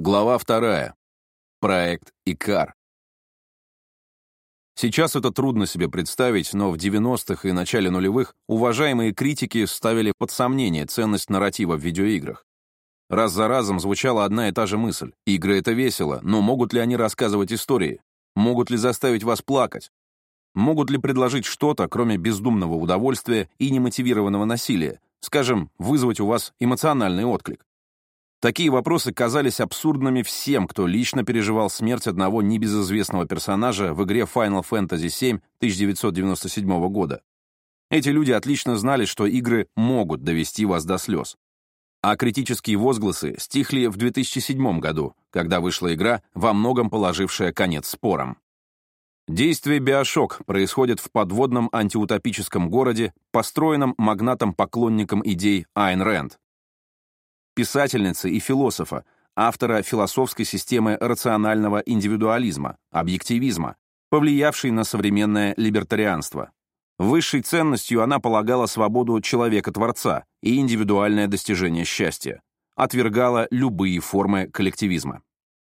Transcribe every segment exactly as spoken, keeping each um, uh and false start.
Глава вторая. Проект Икар. Сейчас это трудно себе представить, но в девяностых и начале нулевых уважаемые критики ставили под сомнение ценность нарратива в видеоиграх. Раз за разом звучала одна и та же мысль. Игры — это весело, но могут ли они рассказывать истории? Могут ли заставить вас плакать? Могут ли предложить что-то, кроме бездумного удовольствия и немотивированного насилия? Скажем, вызвать у вас эмоциональный отклик? Такие вопросы казались абсурдными всем, кто лично переживал смерть одного небезызвестного персонажа в игре Final Fantasy семь тысяча девятьсот девяносто седьмого года. Эти люди отлично знали, что игры могут довести вас до слез. А критические возгласы стихли в две тысячи седьмом году, когда вышла игра, во многом положившая конец спорам. Действие BioShock происходит в подводном антиутопическом городе, построенном магнатом-поклонником идей Айн Рэнд, писательницы и философа, автора философской системы рационального индивидуализма, объективизма, повлиявшей на современное либертарианство. Высшей ценностью она полагала свободу человека-творца и индивидуальное достижение счастья, отвергала любые формы коллективизма.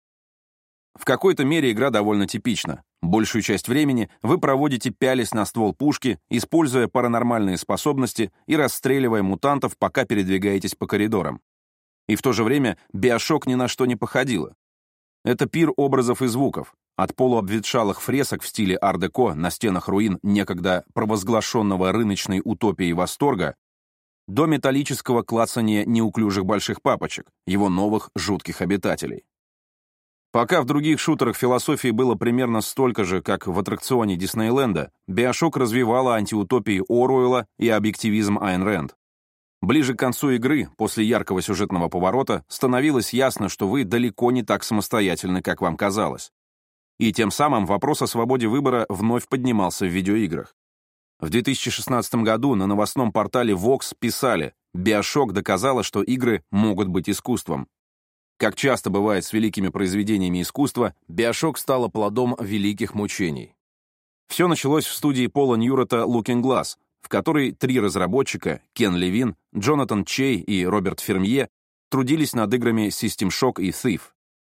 В какой-то мере игра довольно типична. Большую часть времени вы проводите, пялясь на ствол пушки, используя паранормальные способности и расстреливая мутантов, пока передвигаетесь по коридорам. И в то же время BioShock ни на что не походила. Это пир образов и звуков, от полуобветшалых фресок в стиле ар-деко на стенах руин некогда провозглашенного рыночной утопией восторга до металлического клацания неуклюжих больших папочек, его новых жутких обитателей. Пока в других шутерах философии было примерно столько же, как в аттракционе Диснейленда, BioShock развивала антиутопии Оруэлла и объективизм Айн Рэнд. Ближе к концу игры, после яркого сюжетного поворота, становилось ясно, что вы далеко не так самостоятельны, как вам казалось. И тем самым вопрос о свободе выбора вновь поднимался в видеоиграх. В две тысячи шестнадцатом году на новостном портале Vox писали: BioShock доказала, что игры могут быть искусством. Как часто бывает с великими произведениями искусства, BioShock стала плодом великих мучений. Все началось в студии Пола Ньюрата Looking Glass, в которой три разработчика — Кен Левин, Джонатан Чей и Роберт Фермье — трудились над играми System Shock и Thief.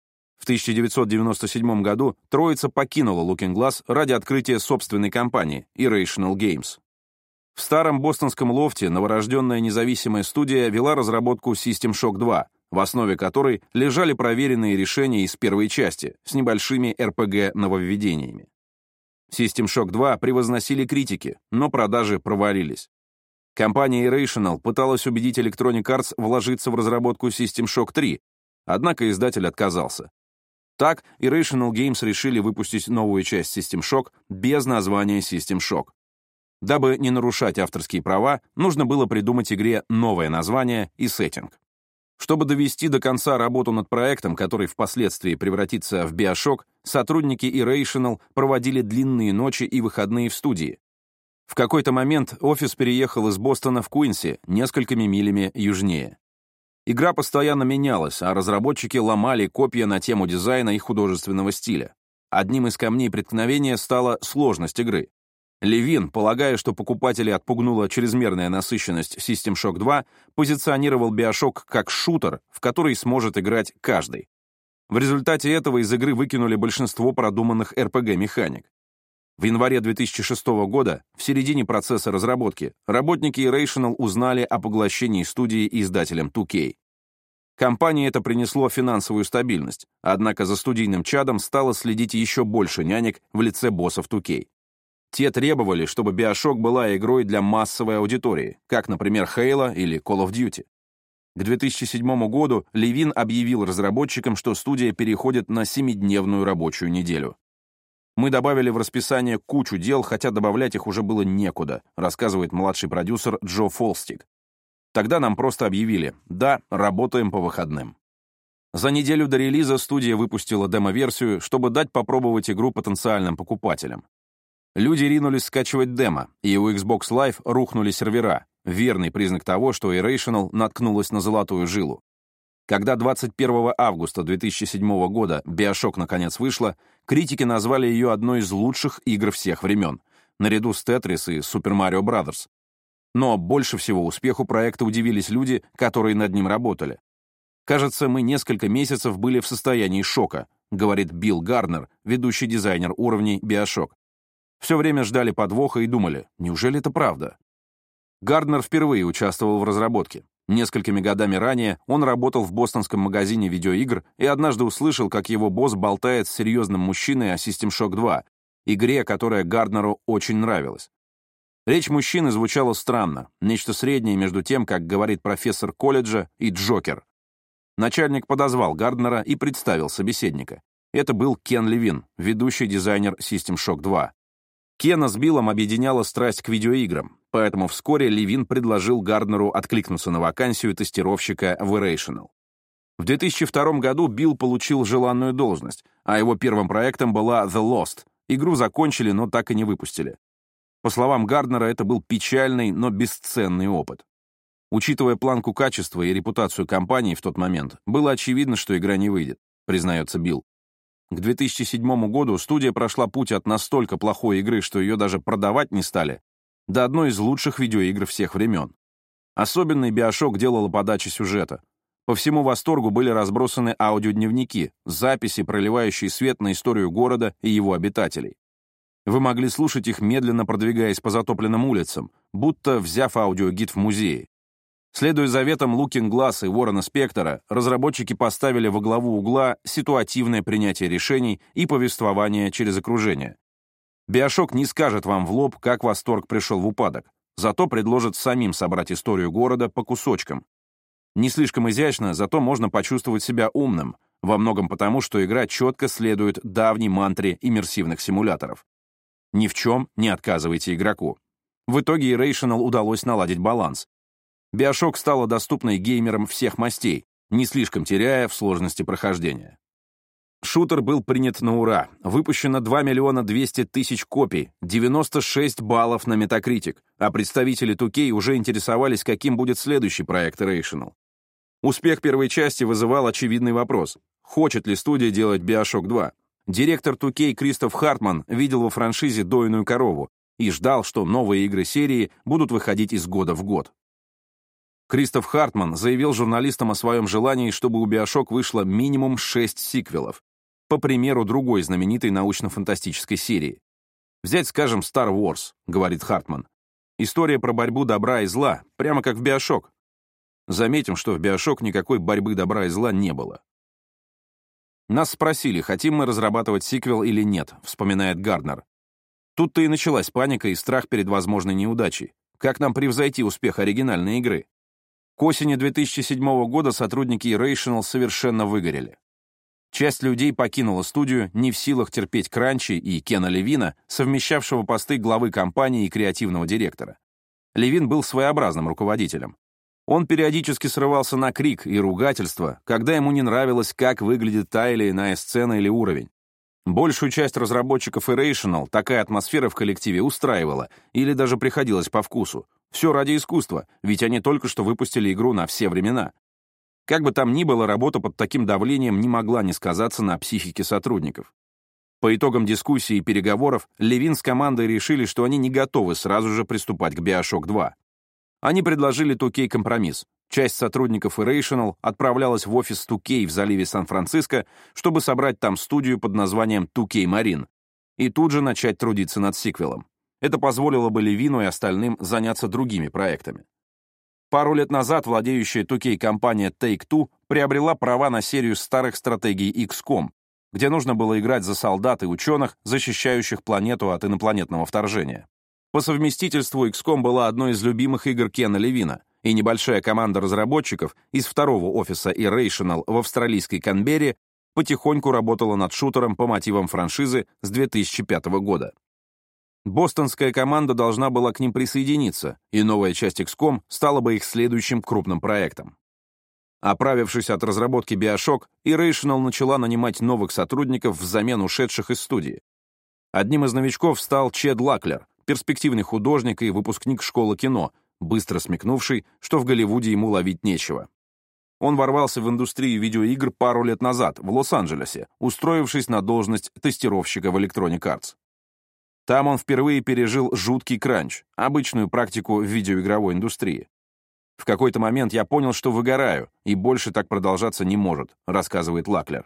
В тысяча девятьсот девяносто седьмом году троица покинула Looking Glass ради открытия собственной компании — Irrational Games. В старом бостонском лофте новорожденная независимая студия вела разработку System Shock два, в основе которой лежали проверенные решения из первой части с небольшими эр пи джи-нововведениями. System Shock два превозносили критики, но продажи провалились. Компания Irrational пыталась убедить Electronic Arts вложиться в разработку System Shock три, однако издатель отказался. Так, Irrational Games решили выпустить новую часть System Shock без названия System Shock. Дабы не нарушать авторские права, нужно было придумать игре новое название и сеттинг. Чтобы довести до конца работу над проектом, который впоследствии превратится в BioShock, сотрудники Irrational проводили длинные ночи и выходные в студии. В какой-то момент офис переехал из Бостона в Куинси, несколькими милями южнее. Игра постоянно менялась, а разработчики ломали копья на тему дизайна и художественного стиля. Одним из камней преткновения стала сложность игры. Левин, полагая, что покупателей отпугнула чрезмерная насыщенность System Shock два, позиционировал BioShock как шутер, в который сможет играть каждый. В результате этого из игры выкинули большинство продуманных эр пи джи-механик. В январе две тысячи шестого года, в середине процесса разработки, работники Irrational узнали о поглощении студии издателем ту кей. Компании это принесло финансовую стабильность, однако за студийным чадом стало следить еще больше нянек в лице боссов ту кей. Те требовали, чтобы BioShock была игрой для массовой аудитории, как, например, Halo или Call of Duty. К две тысячи седьмому году Левин объявил разработчикам, что студия переходит на семидневную рабочую неделю. «Мы добавили в расписание кучу дел, хотя добавлять их уже было некуда», рассказывает младший продюсер Джо Фолстик. «Тогда нам просто объявили: да, работаем по выходным». За неделю до релиза студия выпустила демо-версию, чтобы дать попробовать игру потенциальным покупателям. Люди ринулись скачивать демо, и у Xbox Live рухнули сервера, верный признак того, что Irrational наткнулась на золотую жилу. Когда двадцать первого августа две тысячи седьмого года BioShock наконец вышла, критики назвали ее одной из лучших игр всех времен, наряду с Tetris и Super Mario Bros. Но больше всего успеху проекта удивились люди, которые над ним работали. «Кажется, мы несколько месяцев были в состоянии шока», говорит Билл Гарднер, ведущий дизайнер уровней BioShock. «Все время ждали подвоха и думали, неужели это правда?» Гарднер впервые участвовал в разработке. Несколькими годами ранее он работал в бостонском магазине видеоигр и однажды услышал, как его босс болтает с серьезным мужчиной о System Shock два, игре, которая Гарднеру очень нравилась. Речь мужчины звучала странно, нечто среднее между тем, как говорит профессор колледжа, и Джокер. Начальник подозвал Гарднера и представил собеседника. Это был Кен Левин, ведущий дизайнер System Shock два. Кена с Биллом объединяла страсть к видеоиграм, поэтому вскоре Левин предложил Гарднеру откликнуться на вакансию тестировщика в Irrational. В две тысячи втором году Билл получил желанную должность, а его первым проектом была The Lost. Игру закончили, но так и не выпустили. По словам Гарднера, это был печальный, но бесценный опыт. Учитывая планку качества и репутацию компании в тот момент, было очевидно, что игра не выйдет, признается Билл. К две тысячи седьмому году студия прошла путь от настолько плохой игры, что ее даже продавать не стали, до одной из лучших видеоигр всех времен. Особенный BioShock делала подача сюжета. По всему восторгу были разбросаны аудиодневники, записи, проливающие свет на историю города и его обитателей. Вы могли слушать их, медленно продвигаясь по затопленным улицам, будто взяв аудиогид в музее. Следуя заветам Looking Glass и Уоррена Спектора, разработчики поставили во главу угла ситуативное принятие решений и повествование через окружение. BioShock не скажет вам в лоб, как восторг пришел в упадок, зато предложит самим собрать историю города по кусочкам. Не слишком изящно, зато можно почувствовать себя умным, во многом потому, что игра четко следует давней мантре иммерсивных симуляторов. Ни в чем не отказывайте игроку. В итоге Irrational удалось наладить баланс. BioShock стала доступной геймерам всех мастей, не слишком теряя в сложности прохождения. Шутер был принят на ура. Выпущено два миллиона двести тысяч копий, девяносто шесть баллов на Metacritic, а представители ту кей уже интересовались, каким будет следующий проект Irrational. Успех первой части вызывал очевидный вопрос: хочет ли студия делать BioShock два? Директор ту кей Кристоф Хартман видел во франшизе дойную корову и ждал, что новые игры серии будут выходить из года в год. Кристоф Хартман заявил журналистам о своем желании, чтобы у BioShock вышло минимум шесть сиквелов, по примеру другой знаменитой научно-фантастической серии. «Взять, скажем, Star Wars», — говорит Хартман. «История про борьбу добра и зла, прямо как в BioShock». Заметим, что в BioShock никакой борьбы добра и зла не было. «Нас спросили, хотим мы разрабатывать сиквел или нет», — вспоминает Гарднер. Тут-то и началась паника и страх перед возможной неудачей. Как нам превзойти успех оригинальной игры? К осени две тысячи седьмого года сотрудники Irrational совершенно выгорели. Часть людей покинула студию, не в силах терпеть кранчи и Кена Левина, совмещавшего посты главы компании и креативного директора. Левин был своеобразным руководителем. Он периодически срывался на крик и ругательство, когда ему не нравилось, как выглядит та или иная сцена или уровень. Большую часть разработчиков Irrational такая атмосфера в коллективе устраивала или даже приходилась по вкусу. Все ради искусства, ведь они только что выпустили игру на все времена. Как бы там ни было, работа под таким давлением не могла не сказаться на психике сотрудников. По итогам дискуссий и переговоров Левин с командой решили, что они не готовы сразу же приступать к BioShock два. Они предложили ту кей компромисс. Часть сотрудников Irrational отправлялась в офис ту кей в заливе Сан-Франциско, чтобы собрать там студию под названием ту кей Marine, и тут же начать трудиться над сиквелом. Это позволило бы Левину и остальным заняться другими проектами. Пару лет назад владеющая ту кей компания Take-Two приобрела права на серию старых стратегий икс ком, где нужно было играть за солдат и ученых, защищающих планету от инопланетного вторжения. По совместительству икс ком была одной из любимых игр Кена Левина, и небольшая команда разработчиков из второго офиса Irrational в австралийской Канберре потихоньку работала над шутером по мотивам франшизы с две тысячи пятого года. Бостонская команда должна была к ним присоединиться, и новая часть икс ком стала бы их следующим крупным проектом. Оправившись от разработки BioShock, Irrational начала нанимать новых сотрудников взамен ушедших из студии. Одним из новичков стал Чед Лаклер, перспективный художник и выпускник школы кино, быстро смекнувший, что в Голливуде ему ловить нечего. Он ворвался в индустрию видеоигр пару лет назад в Лос-Анджелесе, устроившись на должность тестировщика в Electronic Arts. Там он впервые пережил жуткий кранч, обычную практику в видеоигровой индустрии. В какой-то момент я понял, что выгораю, и больше так продолжаться не может, рассказывает Лаклер.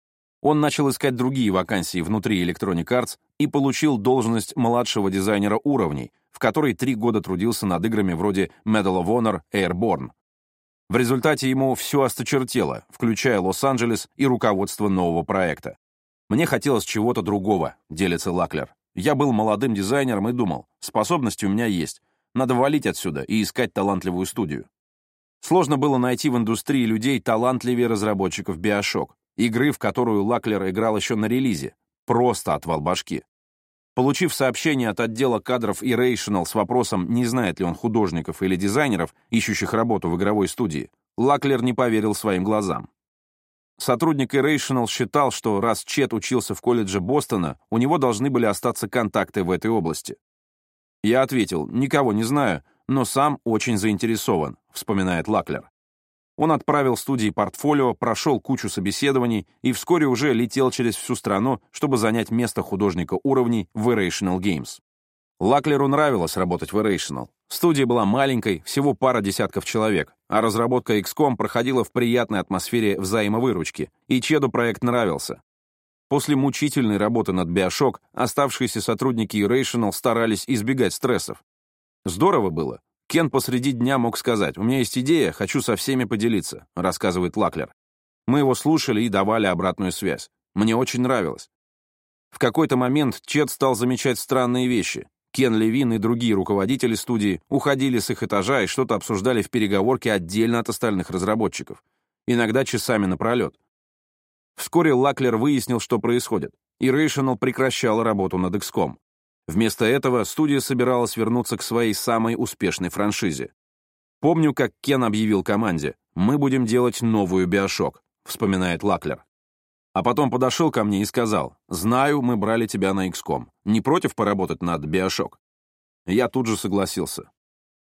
Он начал искать другие вакансии внутри Electronic Arts и получил должность младшего дизайнера уровней, в которой три года трудился над играми вроде Medal of Honor Airborne. В результате ему все осточертело, включая Лос-Анджелес и руководство нового проекта. «Мне хотелось чего-то другого», — делится Лаклер. «Я был молодым дизайнером и думал, способности у меня есть, надо валить отсюда и искать талантливую студию». Сложно было найти в индустрии людей талантливее разработчиков BioShock, игры, в которую Лаклер играл еще на релизе. Просто отвал башки. Получив сообщение от отдела кадров Irrational с вопросом, не знает ли он художников или дизайнеров, ищущих работу в игровой студии, Лаклер не поверил своим глазам. Сотрудник Irrational считал, что раз Чет учился в колледже Бостона, у него должны были остаться контакты в этой области. «Я ответил, никого не знаю, но сам очень заинтересован», — вспоминает Лаклер. Он отправил студии портфолио, прошел кучу собеседований и вскоре уже летел через всю страну, чтобы занять место художника уровней в Irrational Games. Лаклеру нравилось работать в Irrational. Студия была маленькой, всего пара десятков человек, а разработка икс ком проходила в приятной атмосфере взаимовыручки, и Чеду проект нравился. После мучительной работы над BioShock оставшиеся сотрудники Irrational старались избегать стрессов. Здорово было. Кен посреди дня мог сказать: «У меня есть идея, хочу со всеми поделиться», — рассказывает Лаклер. Мы его слушали и давали обратную связь. Мне очень нравилось. В какой-то момент Чет стал замечать странные вещи. Кен Левин и другие руководители студии уходили с их этажа и что-то обсуждали в переговорке отдельно от остальных разработчиков. Иногда часами напролет. Вскоре Лаклер выяснил, что происходит. Irrational прекращала работу над икс ком. Вместо этого студия собиралась вернуться к своей самой успешной франшизе. «Помню, как Кен объявил команде: мы будем делать новую BioShock», — вспоминает Лаклер. А потом подошел ко мне и сказал: «Знаю, мы брали тебя на икс ком. Не против поработать над BioShock?» Я тут же согласился.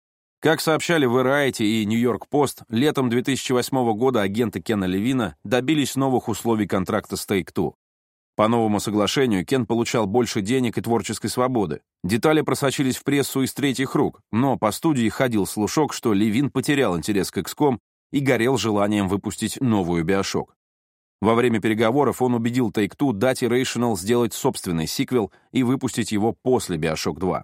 Как сообщали Variety и New York Post, летом две тысячи восьмого года агенты Кена Левина добились новых условий контракта с Take-Two. По новому соглашению Кен получал больше денег и творческой свободы. Детали просочились в прессу из третьих рук, но по студии ходил слушок, что Левин потерял интерес к икс ком и горел желанием выпустить новую BioShock. Во время переговоров он убедил Take-Two дать Irrational сделать собственный сиквел и выпустить его после BioShock два.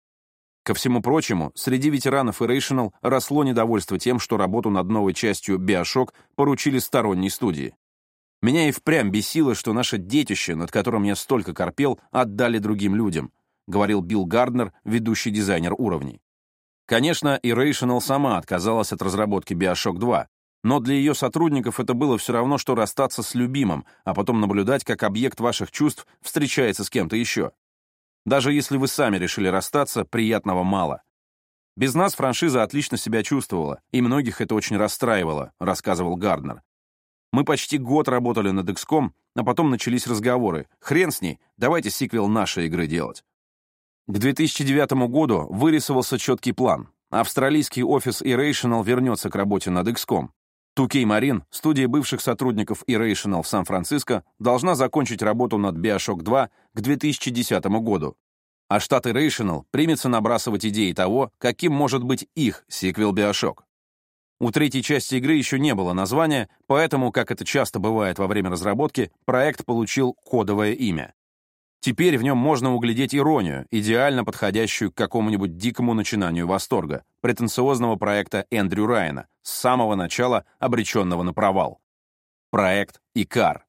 Ко всему прочему, среди ветеранов Irrational росло недовольство тем, что работу над новой частью BioShock поручили сторонней студии. Меня и впрямь бесило, что наше детище, над которым я столько корпел, отдали другим людям, говорил Билл Гарднер, ведущий дизайнер уровней. Конечно, Irrational сама отказалась от разработки BioShock два, но для ее сотрудников это было все равно, что расстаться с любимым, а потом наблюдать, как объект ваших чувств встречается с кем-то еще. Даже если вы сами решили расстаться, приятного мало. Без нас франшиза отлично себя чувствовала, и многих это очень расстраивало, рассказывал Гарднер. Мы почти год работали над икс ком, а потом начались разговоры. Хрен с ней, давайте сиквел нашей игры делать. К две тысячи девятому году вырисовался четкий план. Австралийский офис Irrational вернется к работе над икс ком. ту кей Marine, студия бывших сотрудников Irrational в Сан-Франциско, должна закончить работу над BioShock два к две тысячи десятому году. А штат Irrational примется набрасывать идеи того, каким может быть их сиквел BioShock. У третьей части игры еще не было названия, поэтому, как это часто бывает во время разработки, проект получил кодовое имя. Теперь в нем можно углядеть иронию, идеально подходящую к какому-нибудь дикому начинанию восторга, претенциозного проекта Эндрю Райана, с самого начала обреченного на провал. Проект Икар.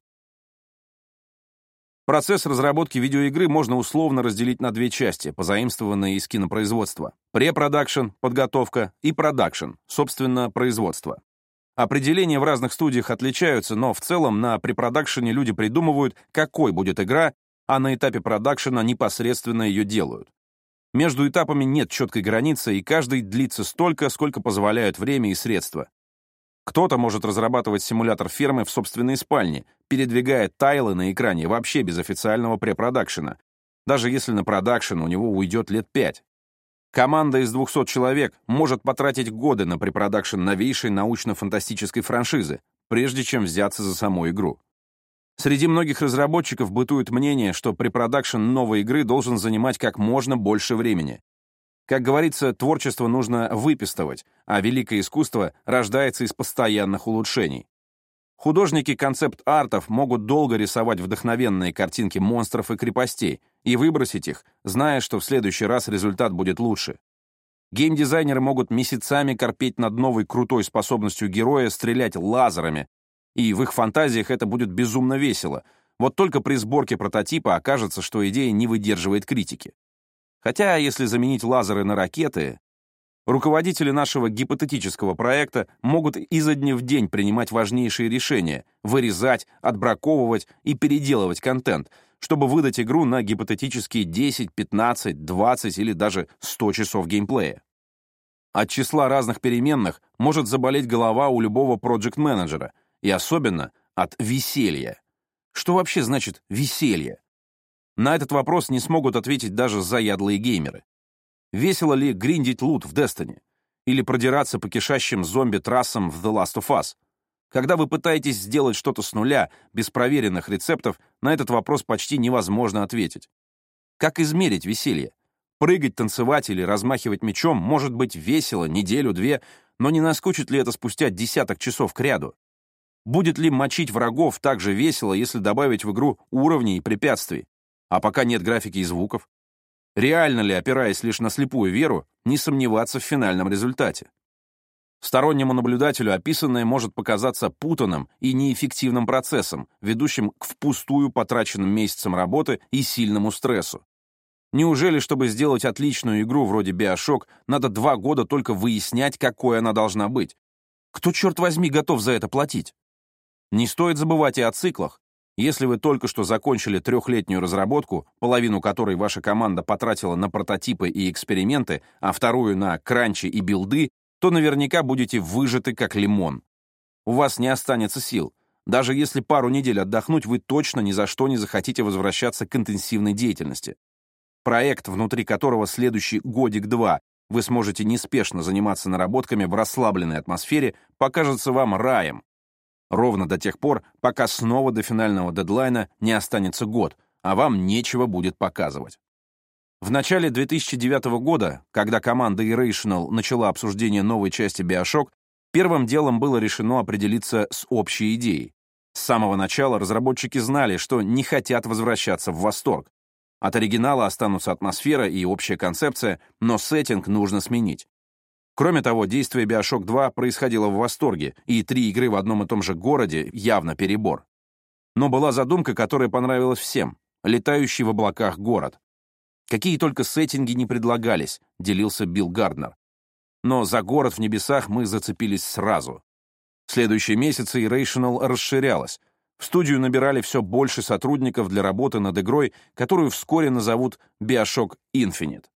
Процесс разработки видеоигры можно условно разделить на две части, позаимствованные из кинопроизводства. Препродакшн — подготовка, и продакшн — собственно, производство. Определения в разных студиях отличаются, но в целом на препродакшене люди придумывают, какой будет игра, а на этапе продакшена непосредственно ее делают. Между этапами нет четкой границы, и каждый длится столько, сколько позволяют время и средства. Кто-то может разрабатывать симулятор фермы в собственной спальне, передвигая тайлы на экране вообще без официального препродакшена, даже если на продакшен у него уйдет лет пять. Команда из двухсот человек может потратить годы на препродакшн новейшей научно-фантастической франшизы, прежде чем взяться за саму игру. Среди многих разработчиков бытует мнение, что препродакшн новой игры должен занимать как можно больше времени. Как говорится, творчество нужно выпистывать, а великое искусство рождается из постоянных улучшений. Художники концепт-артов могут долго рисовать вдохновенные картинки монстров и крепостей и выбросить их, зная, что в следующий раз результат будет лучше. Геймдизайнеры могут месяцами корпеть над новой крутой способностью героя стрелять лазерами, и в их фантазиях это будет безумно весело. Вот только при сборке прототипа окажется, что идея не выдерживает критики. Хотя, если заменить лазеры на ракеты, руководители нашего гипотетического проекта могут изо дня в день принимать важнейшие решения, вырезать, отбраковывать и переделывать контент, чтобы выдать игру на гипотетические десять, пятнадцать, двадцать или даже сто часов геймплея. От числа разных переменных может заболеть голова у любого проект-менеджера, и особенно от веселья. Что вообще значит «веселье»? На этот вопрос не смогут ответить даже заядлые геймеры. Весело ли гриндить лут в Destiny? Или продираться по кишащим зомби-трассам в The Last of Us? Когда вы пытаетесь сделать что-то с нуля, без проверенных рецептов, на этот вопрос почти невозможно ответить. Как измерить веселье? Прыгать, танцевать или размахивать мечом может быть весело неделю-две, но не наскучит ли это спустя десяток часов кряду? Будет ли мочить врагов так же весело, если добавить в игру уровней и препятствий? А пока нет графики и звуков. Реально ли, опираясь лишь на слепую веру, не сомневаться в финальном результате? Стороннему наблюдателю описанное может показаться путанным и неэффективным процессом, ведущим к впустую потраченным месяцам работы и сильному стрессу. Неужели, чтобы сделать отличную игру вроде BioShock, надо два года только выяснять, какой она должна быть? Кто, черт возьми, готов за это платить? Не стоит забывать и о циклах. Если вы только что закончили трехлетнюю разработку, половину которой ваша команда потратила на прототипы и эксперименты, а вторую на кранчи и билды, то наверняка будете выжаты как лимон. У вас не останется сил. Даже если пару недель отдохнуть, вы точно ни за что не захотите возвращаться к интенсивной деятельности. Проект, внутри которого следующий годик-два вы сможете неспешно заниматься наработками в расслабленной атмосфере, покажется вам раем. Ровно до тех пор, пока снова до финального дедлайна не останется год, а вам нечего будет показывать. В начале две тысячи девятого года, когда команда Irrational начала обсуждение новой части BioShock, первым делом было решено определиться с общей идеей. С самого начала разработчики знали, что не хотят возвращаться в восторг. От оригинала останутся атмосфера и общая концепция, но сеттинг нужно сменить. Кроме того, действие BioShock два происходило в восторге, и три игры в одном и том же городе явно перебор. Но была задумка, которая понравилась всем — летающий в облаках город. Какие только сеттинги не предлагались, делился Билл Гарднер. Но за город в небесах мы зацепились сразу. В следующие месяцы Irrational расширялась. В студию набирали все больше сотрудников для работы над игрой, которую вскоре назовут BioShock Infinite.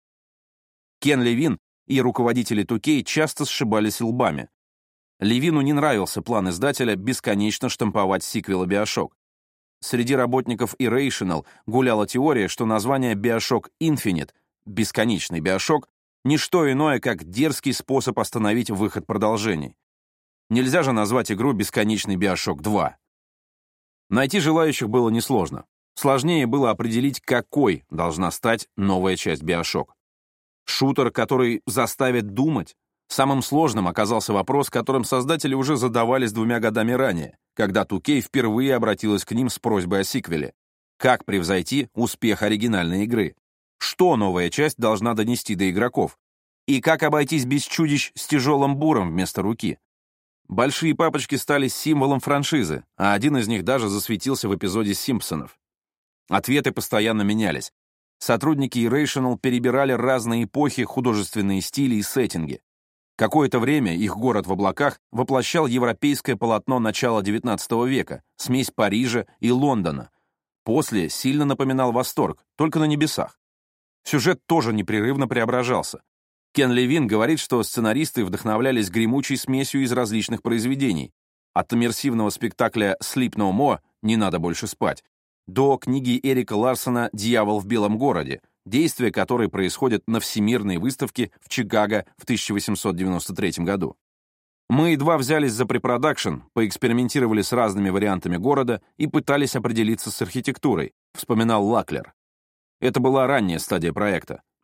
Кен Левин и руководители ту кей часто сшибались лбами. Левину не нравился план издателя бесконечно штамповать сиквелы BioShock. Среди работников Irrational гуляла теория, что название BioShock Infinite, бесконечный BioShock, не что иное, как дерзкий способ остановить выход продолжений. Нельзя же назвать игру бесконечный BioShock два. Найти желающих было несложно. Сложнее было определить, какой должна стать новая часть BioShock. Шутер, который заставит думать? Самым сложным оказался вопрос, которым создатели уже задавались двумя годами ранее, когда ту кей впервые обратилась к ним с просьбой о сиквеле. Как превзойти успех оригинальной игры? Что новая часть должна донести до игроков? И как обойтись без чудищ с тяжелым буром вместо руки? Большие папочки стали символом франшизы, а один из них даже засветился в эпизоде «Симпсонов». Ответы постоянно менялись. Сотрудники Irrational перебирали разные эпохи, художественные стили и сеттинги. Какое-то время их город в облаках воплощал европейское полотно начала девятнадцатого века, смесь Парижа и Лондона. После сильно напоминал Восторг, только на небесах. Сюжет тоже непрерывно преображался. Кен Левин говорит, что сценаристы вдохновлялись гремучей смесью из различных произведений. От иммерсивного спектакля «Sleep No More» «Не надо больше спать» до книги Эрика Ларсона «Дьявол в белом городе», действие которой происходит на Всемирной выставке в Чикаго в тысяча восемьсот девяносто третьем году. Мы едва взялись за препродакшн, поэкспериментировали с разными вариантами города и пытались определиться с архитектурой, вспоминал Лаклер. Это была ранняя стадия проекта.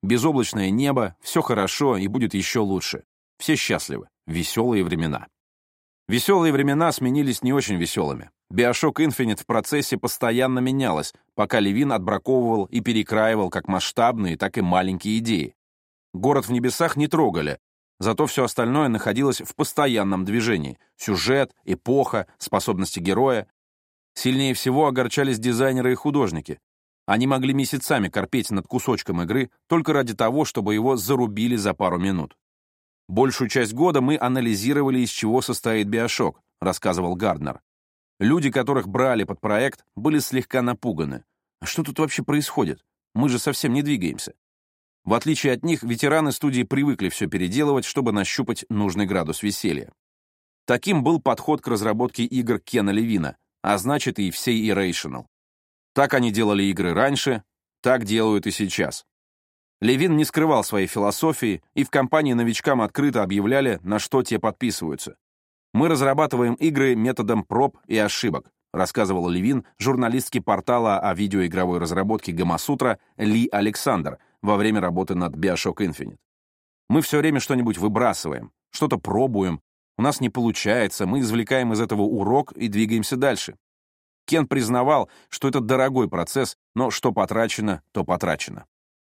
Безоблачное небо, все хорошо и будет еще лучше. Все счастливы. Веселые времена. Веселые времена сменились не очень веселыми. BioShock Infinite в процессе постоянно менялась, пока Левин отбраковывал и перекраивал как масштабные, так и маленькие идеи. Город в небесах не трогали, зато все остальное находилось в постоянном движении. Сюжет, эпоха, способности героя. Сильнее всего огорчались дизайнеры и художники. Они могли месяцами корпеть над кусочком игры только ради того, чтобы его зарубили за пару минут. «Большую часть года мы анализировали, из чего состоит BioShock», — рассказывал Гарднер. Люди, которых брали под проект, были слегка напуганы. А что тут вообще происходит? Мы же совсем не двигаемся. В отличие от них, ветераны студии привыкли все переделывать, чтобы нащупать нужный градус веселья. Таким был подход к разработке игр Кена Левина, а значит и всей Irrational. Так они делали игры раньше, так делают и сейчас. Левин не скрывал своей философии, и в компании новичкам открыто объявляли, на что те подписываются. «Мы разрабатываем игры методом проб и ошибок», рассказывал Левин журналистке портала о видеоигровой разработке Гамасутра Ли Александр во время работы над BioShock Infinite. «Мы все время что-нибудь выбрасываем, что-то пробуем, у нас не получается, мы извлекаем из этого урок и двигаемся дальше». Кен признавал, что это дорогой процесс, но что потрачено, то потрачено.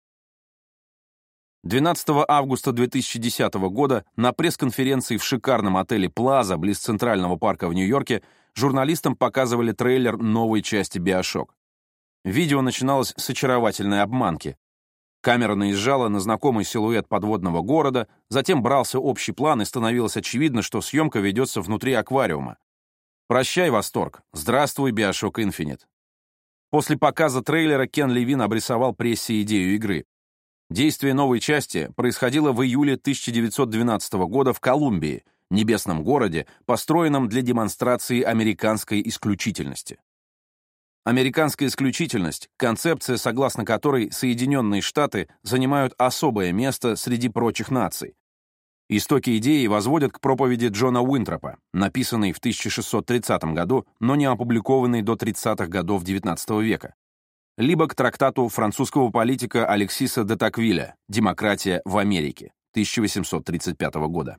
двенадцатого августа две тысячи десятого года на пресс-конференции в шикарном отеле «Плаза» близ Центрального парка в Нью-Йорке журналистам показывали трейлер новой части BioShock. Видео начиналось с очаровательной обманки. Камера наезжала на знакомый силуэт подводного города, затем брался общий план, и становилось очевидно, что съемка ведется внутри аквариума. Прощай, восторг. Здравствуй, BioShock Infinite. После показа трейлера Кен Левин обрисовал прессе идею игры. Действие новой части происходило в июле тысяча девятьсот двенадцатого года в Колумбии, небесном городе, построенном для демонстрации американской исключительности. Американская исключительность — концепция, согласно которой Соединенные Штаты занимают особое место среди прочих наций. Истоки идеи возводят к проповеди Джона Уинтропа, написанной в тысяча шестьсот тридцатом году, но не опубликованной до тридцатых годов девятнадцатого века, либо к трактату французского политика Алексиса де Таквиля «Демократия в Америке» тысяча восемьсот тридцать пятого года.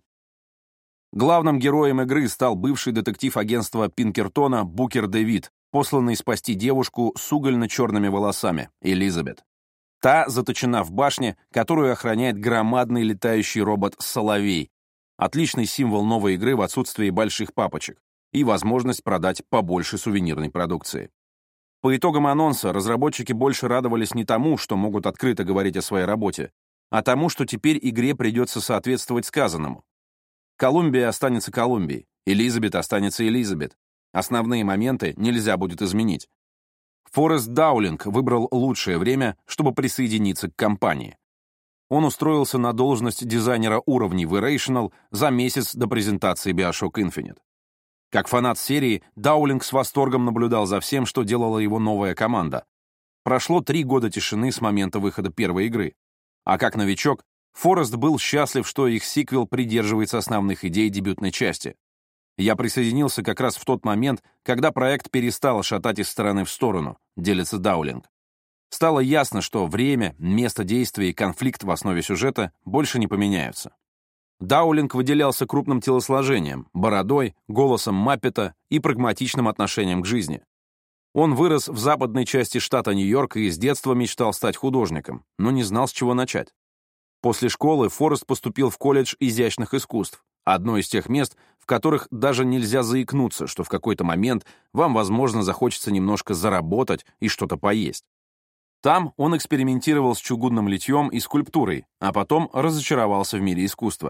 Главным героем игры стал бывший детектив агентства Пинкертона Букер Дэвид, посланный спасти девушку с угольно-черными волосами, Элизабет. Та заточена в башне, которую охраняет громадный летающий робот «Соловей», отличный символ новой игры в отсутствии больших папочек, и возможность продать побольше сувенирной продукции. По итогам анонса разработчики больше радовались не тому, что могут открыто говорить о своей работе, а тому, что теперь игре придется соответствовать сказанному. Колумбия останется Колумбией, Элизабет останется Элизабет. Основные моменты нельзя будет изменить. Форест Даулинг выбрал лучшее время, чтобы присоединиться к компании. Он устроился на должность дизайнера уровней в Irrational за месяц до презентации BioShock Infinite. Как фанат серии, Даулинг с восторгом наблюдал за всем, что делала его новая команда. Прошло три года тишины с момента выхода первой игры. А как новичок, Форест был счастлив, что их сиквел придерживается основных идей дебютной части. «Я присоединился как раз в тот момент, когда проект перестал шатать из стороны в сторону», — делится Даулинг. Стало ясно, что время, место действия и конфликт в основе сюжета больше не поменяются. Даулинг выделялся крупным телосложением, бородой, голосом Маппета и прагматичным отношением к жизни. Он вырос в западной части штата Нью-Йорк и с детства мечтал стать художником, но не знал, с чего начать. После школы Форест поступил в колледж изящных искусств, одно из тех мест, в которых даже нельзя заикнуться, что в какой-то момент вам, возможно, захочется немножко заработать и что-то поесть. Там он экспериментировал с чугунным литьем и скульптурой, а потом разочаровался в мире искусства.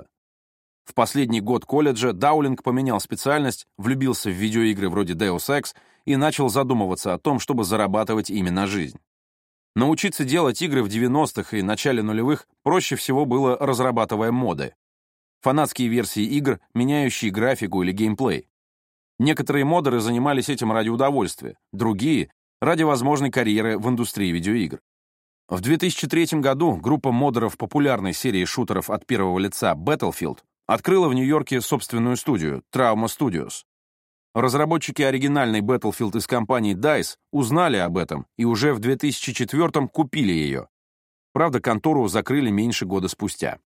В последний год колледжа Даулинг поменял специальность, влюбился в видеоигры вроде Deus Ex и начал задумываться о том, чтобы зарабатывать ими на жизнь. Научиться делать игры в девяностых и начале нулевых проще всего было, разрабатывая моды. Фанатские версии игр, меняющие графику или геймплей. Некоторые модеры занимались этим ради удовольствия, другие — ради возможной карьеры в индустрии видеоигр. В две тысячи третьем году группа модеров популярной серии шутеров от первого лица Battlefield открыла в Нью-Йорке собственную студию Trauma Studios. Разработчики оригинальной Battlefield из компании дайс узнали об этом и уже в две тысячи четвёртом купили ее. Правда, контору закрыли меньше года спустя.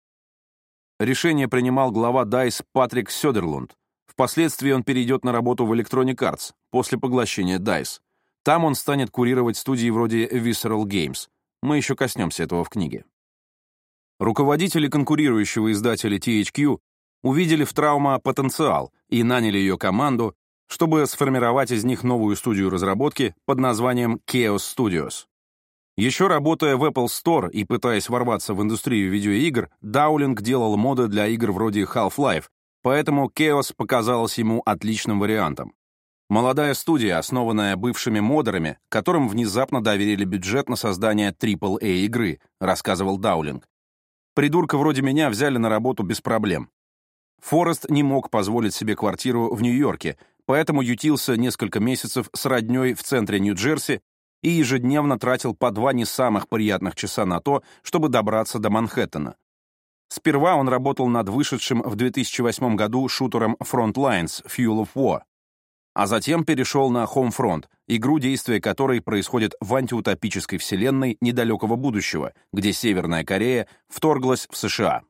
Решение принимал глава дайс Патрик Сёдерлунд. Впоследствии он перейдет на работу в Electronic Arts после поглощения дайс. Там он станет курировать студии вроде Visceral Games. Мы еще коснемся этого в книге. Руководители конкурирующего издателя ти эйч кью увидели в Trauma потенциал и наняли ее команду, чтобы сформировать из них новую студию разработки под названием Chaos Studios. Еще работая в Apple Store и пытаясь ворваться в индустрию видеоигр, Даулинг делал моды для игр вроде Half-Life, поэтому Chaos показалась ему отличным вариантом. Молодая студия, основанная бывшими модерами, которым внезапно доверили бюджет на создание трипл эй игры, рассказывал Даулинг. Придурка вроде меня взяли на работу без проблем. Форест не мог позволить себе квартиру в Нью-Йорке, поэтому ютился несколько месяцев с роднёй в центре Нью-Джерси и ежедневно тратил по два не самых приятных часа на то, чтобы добраться до Манхэттена. Сперва он работал над вышедшим в две тысячи восьмом году шутером Frontlines Fuel of War, а затем перешел на Homefront, игру, действие которой происходит в антиутопической вселенной недалекого будущего, где Северная Корея вторглась в США.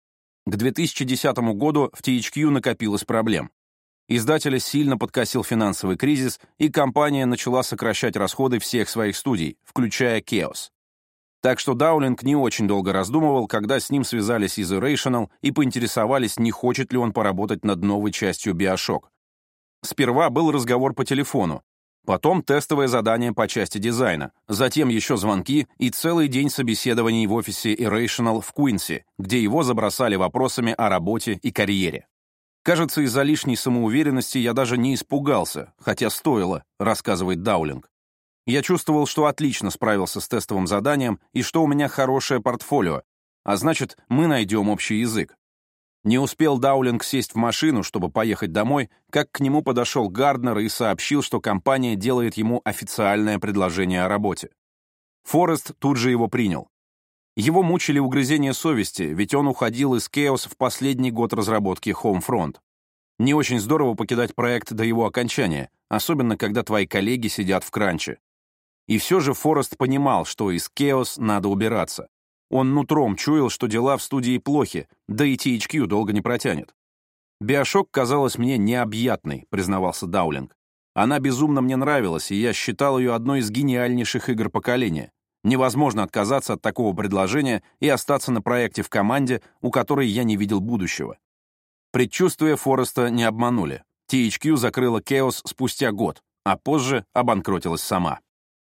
К две тысячи десятому году в ти эйч кью накопилось проблем. Издателя сильно подкосил финансовый кризис, и компания начала сокращать расходы всех своих студий, включая Chaos. Так что Даулинг не очень долго раздумывал, когда с ним связались из Irrational и поинтересовались, не хочет ли он поработать над новой частью BioShock. Сперва был разговор по телефону, потом тестовое задание по части дизайна, затем еще звонки и целый день собеседований в офисе Irrational в Куинси, где его забросали вопросами о работе и карьере. «Кажется, из-за лишней самоуверенности я даже не испугался, хотя стоило», — рассказывает Даулинг. «Я чувствовал, что отлично справился с тестовым заданием и что у меня хорошее портфолио, а значит, мы найдем общий язык». Не успел Даулинг сесть в машину, чтобы поехать домой, как к нему подошел Гарднер и сообщил, что компания делает ему официальное предложение о работе. Форест тут же его принял. Его мучили угрызения совести, ведь он уходил из Chaos в последний год разработки Homefront. Не очень здорово покидать проект до его окончания, особенно когда твои коллеги сидят в кранче. И все же Форест понимал, что из Chaos надо убираться. Он нутром чуял, что дела в студии плохи, да и ти эйч кью долго не протянет. «BioShock казалась мне необъятной», — признавался Даулинг. «Она безумно мне нравилась, и я считал ее одной из гениальнейших игр поколения. Невозможно отказаться от такого предложения и остаться на проекте в команде, у которой я не видел будущего». Предчувствия Фореста не обманули. ти эйч кью закрыла Chaos спустя год, а позже обанкротилась сама.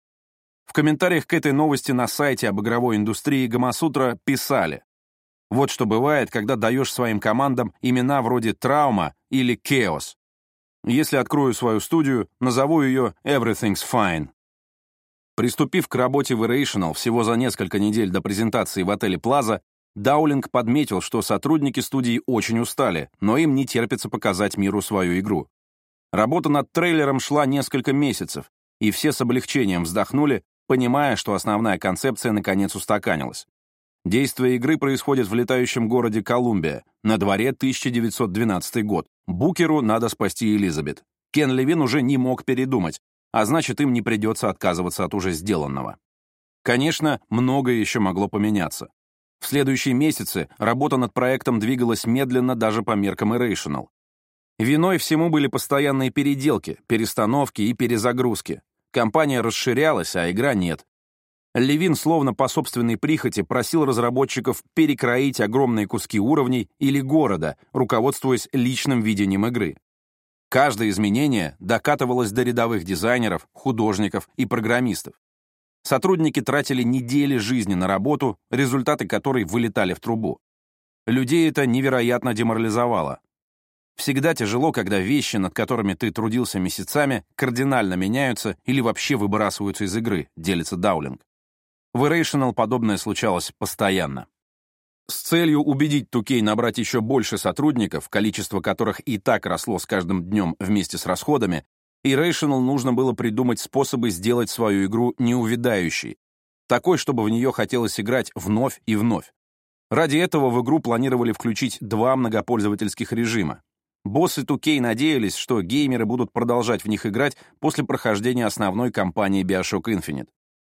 В комментариях к этой новости на сайте об игровой индустрии Гамасутра писали: «Вот что бывает, когда даешь своим командам имена вроде Trauma или Chaos. Если открою свою студию, назову ее Everything's Fine». Приступив к работе в Irrational всего за несколько недель до презентации в отеле Plaza, Даулинг подметил, что сотрудники студии очень устали, но им не терпится показать миру свою игру. Работа над трейлером шла несколько месяцев, и все с облегчением вздохнули, понимая, что основная концепция наконец устаканилась. Действие игры происходит в летающем городе Колумбия, на дворе тысяча девятьсот двенадцатый год. Букеру надо спасти Элизабет. Кен Левин уже не мог передумать, а значит, им не придется отказываться от уже сделанного. Конечно, многое еще могло поменяться. В следующие месяцы работа над проектом двигалась медленно даже по меркам Irrational. Виной всему были постоянные переделки, перестановки и перезагрузки. Компания расширялась, а игра нет. Левин словно по собственной прихоти просил разработчиков перекроить огромные куски уровней или города, руководствуясь личным видением игры. Каждое изменение докатывалось до рядовых дизайнеров, художников и программистов. Сотрудники тратили недели жизни на работу, результаты которой вылетали в трубу. Людей это невероятно деморализовало. Всегда тяжело, когда вещи, над которыми ты трудился месяцами, кардинально меняются или вообще выбрасываются из игры, делится Даулинг. В Irrational подобное случалось постоянно. С целью убедить ту кей набрать еще больше сотрудников, количество которых и так росло с каждым днем вместе с расходами, Irrational нужно было придумать способы сделать свою игру неувядающей, такой, чтобы в нее хотелось играть вновь и вновь. Ради этого в игру планировали включить два многопользовательских режима. Боссы ту кей надеялись, что геймеры будут продолжать в них играть после прохождения основной кампании BioShock Infinite.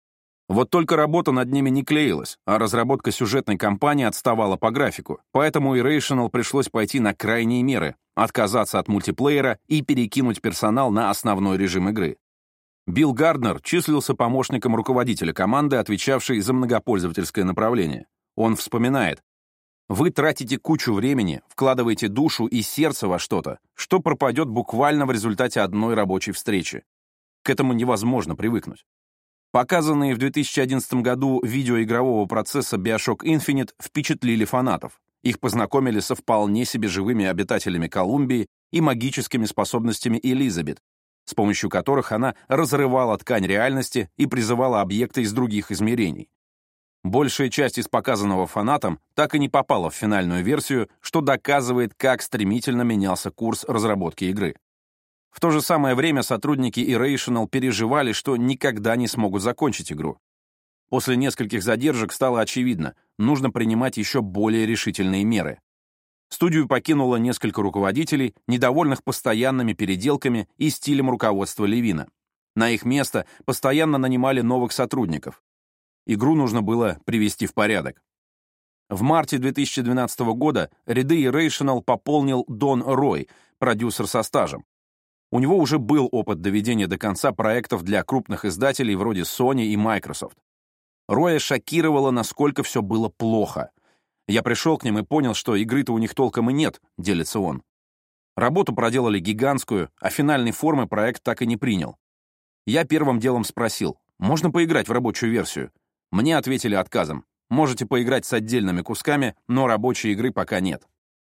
Вот только работа над ними не клеилась, а разработка сюжетной кампании отставала по графику, поэтому Irrational пришлось пойти на крайние меры, отказаться от мультиплеера и перекинуть персонал на основной режим игры. Билл Гарднер числился помощником руководителя команды, отвечавшей за многопользовательское направление. Он вспоминает: «Вы тратите кучу времени, вкладываете душу и сердце во что-то, что пропадет буквально в результате одной рабочей встречи. К этому невозможно привыкнуть». Показанные в две тысячи одиннадцатом году видео игрового процесса BioShock Infinite впечатлили фанатов. Их познакомили со вполне себе живыми обитателями Колумбии и магическими способностями Элизабет, с помощью которых она разрывала ткань реальности и призывала объекты из других измерений. Большая часть из показанного фанатам так и не попала в финальную версию, что доказывает, как стремительно менялся курс разработки игры. В то же самое время сотрудники Irrational переживали, что никогда не смогут закончить игру. После нескольких задержек стало очевидно, нужно принимать еще более решительные меры. Студию покинуло несколько руководителей, недовольных постоянными переделками и стилем руководства Левина. На их место постоянно нанимали новых сотрудников. Игру нужно было привести в порядок. В марте две тысячи двенадцатого года ряды Irrational пополнил Дон Рой, продюсер со стажем. У него уже был опыт доведения до конца проектов для крупных издателей вроде Sony и Microsoft. Роя шокировало, насколько все было плохо. «Я пришел к ним и понял, что игры-то у них толком и нет», — делится он. Работу проделали гигантскую, а финальной формы проект так и не принял. Я первым делом спросил: «Можно поиграть в рабочую версию?» Мне ответили отказом: «Можете поиграть с отдельными кусками, но рабочей игры пока нет».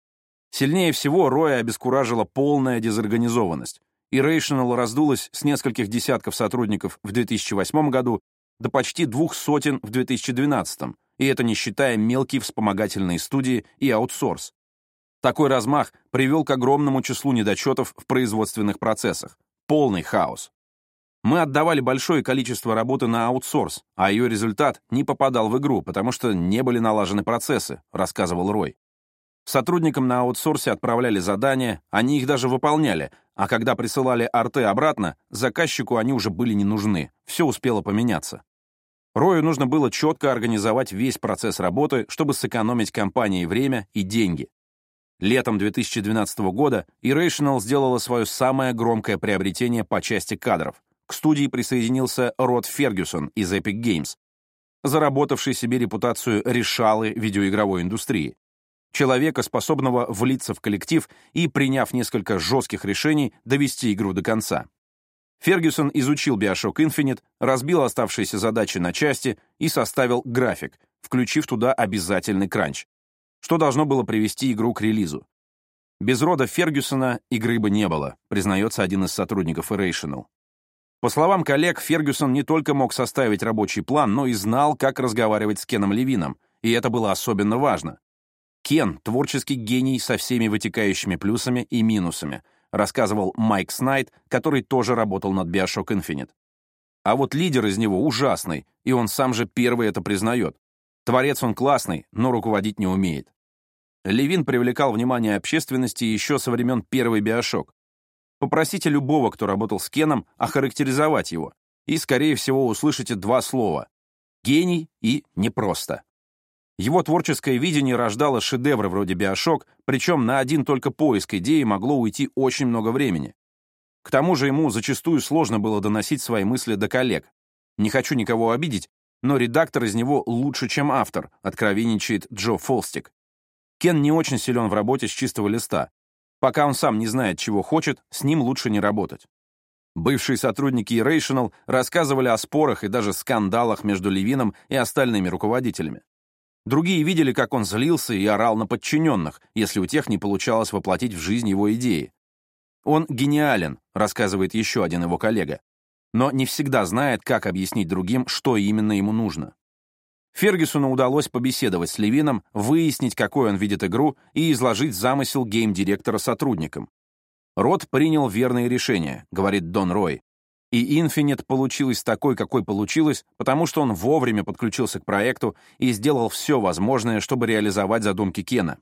Сильнее всего Роя обескуражила полная дезорганизованность. Irrational раздулась с нескольких десятков сотрудников в две тысячи восьмом году до почти двух сотен в две тысячи двенадцатом, и это не считая мелкие вспомогательные студии и аутсорс. Такой размах привел к огромному числу недочетов в производственных процессах. Полный хаос. Мы отдавали большое количество работы на аутсорс, а ее результат не попадал в игру, потому что не были налажены процессы, рассказывал Рой. Сотрудникам на аутсорсе отправляли задания, они их даже выполняли, а когда присылали арты обратно, заказчику они уже были не нужны, все успело поменяться. Рою нужно было четко организовать весь процесс работы, чтобы сэкономить компании время и деньги. Летом две тысячи двенадцатого года Irrational сделала свое самое громкое приобретение по части кадров. К студии присоединился Род Фергюсон из Epic Games, заработавший себе репутацию решалы видеоигровой индустрии. Человека, способного влиться в коллектив и, приняв несколько жестких решений, довести игру до конца. Фергюсон изучил BioShock Infinite, разбил оставшиеся задачи на части и составил график, включив туда обязательный кранч, что должно было привести игру к релизу. Без рода Фергюсона игры бы не было, признается один из сотрудников Irrational. По словам коллег, Фергюсон не только мог составить рабочий план, но и знал, как разговаривать с Кеном Левином, и это было особенно важно. Кен — творческий гений со всеми вытекающими плюсами и минусами, рассказывал Майк Снайд, который тоже работал над BioShock Infinite. А вот лидер из него ужасный, и он сам же первый это признает. Творец он классный, но руководить не умеет. Левин привлекал внимание общественности еще со времен первой BioShock. Попросите любого, кто работал с Кеном, охарактеризовать его, и, скорее всего, услышите два слова — гений и непросто. Его творческое видение рождало шедевры вроде BioShock, причем на один только поиск идеи могло уйти очень много времени. К тому же ему зачастую сложно было доносить свои мысли до коллег. Не хочу никого обидеть, но редактор из него лучше, чем автор, откровенничает Джо Фолстик. Кен не очень силен в работе с чистого листа. Пока он сам не знает, чего хочет, с ним лучше не работать. Бывшие сотрудники Irrational рассказывали о спорах и даже скандалах между Левином и остальными руководителями. Другие видели, как он злился и орал на подчиненных, если у тех не получалось воплотить в жизнь его идеи. Он гениален, рассказывает еще один его коллега, но не всегда знает, как объяснить другим, что именно ему нужно. Фергюсону удалось побеседовать с Левином, выяснить, какой он видит игру, и изложить замысел гейм-директора сотрудникам. Род принял верные решения, говорит Дон Рой. И Infinite получилась такой, какой получилась, потому что он вовремя подключился к проекту и сделал все возможное, чтобы реализовать задумки Кена.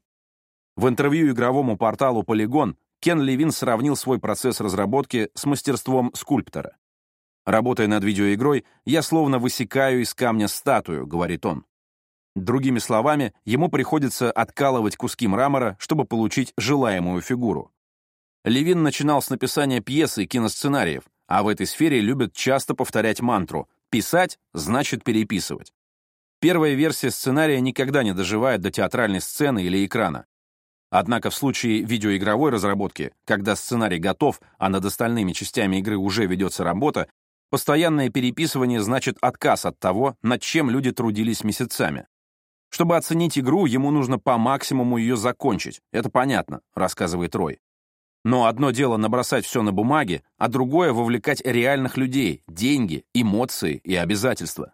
В интервью игровому порталу Polygon Кен Левин сравнил свой процесс разработки с мастерством скульптора. «Работая над видеоигрой, я словно высекаю из камня статую», — говорит он. Другими словами, ему приходится откалывать куски мрамора, чтобы получить желаемую фигуру. Левин начинал с написания пьес и киносценариев, а в этой сфере любят часто повторять мантру «писать значит переписывать». Первая версия сценария никогда не доживает до театральной сцены или экрана. Однако в случае видеоигровой разработки, когда сценарий готов, а над остальными частями игры уже ведется работа, постоянное переписывание значит отказ от того, над чем люди трудились месяцами. Чтобы оценить игру, ему нужно по максимуму ее закончить. Это понятно, рассказывает Рой. Но одно дело набросать все на бумаге, а другое — вовлекать реальных людей, деньги, эмоции и обязательства.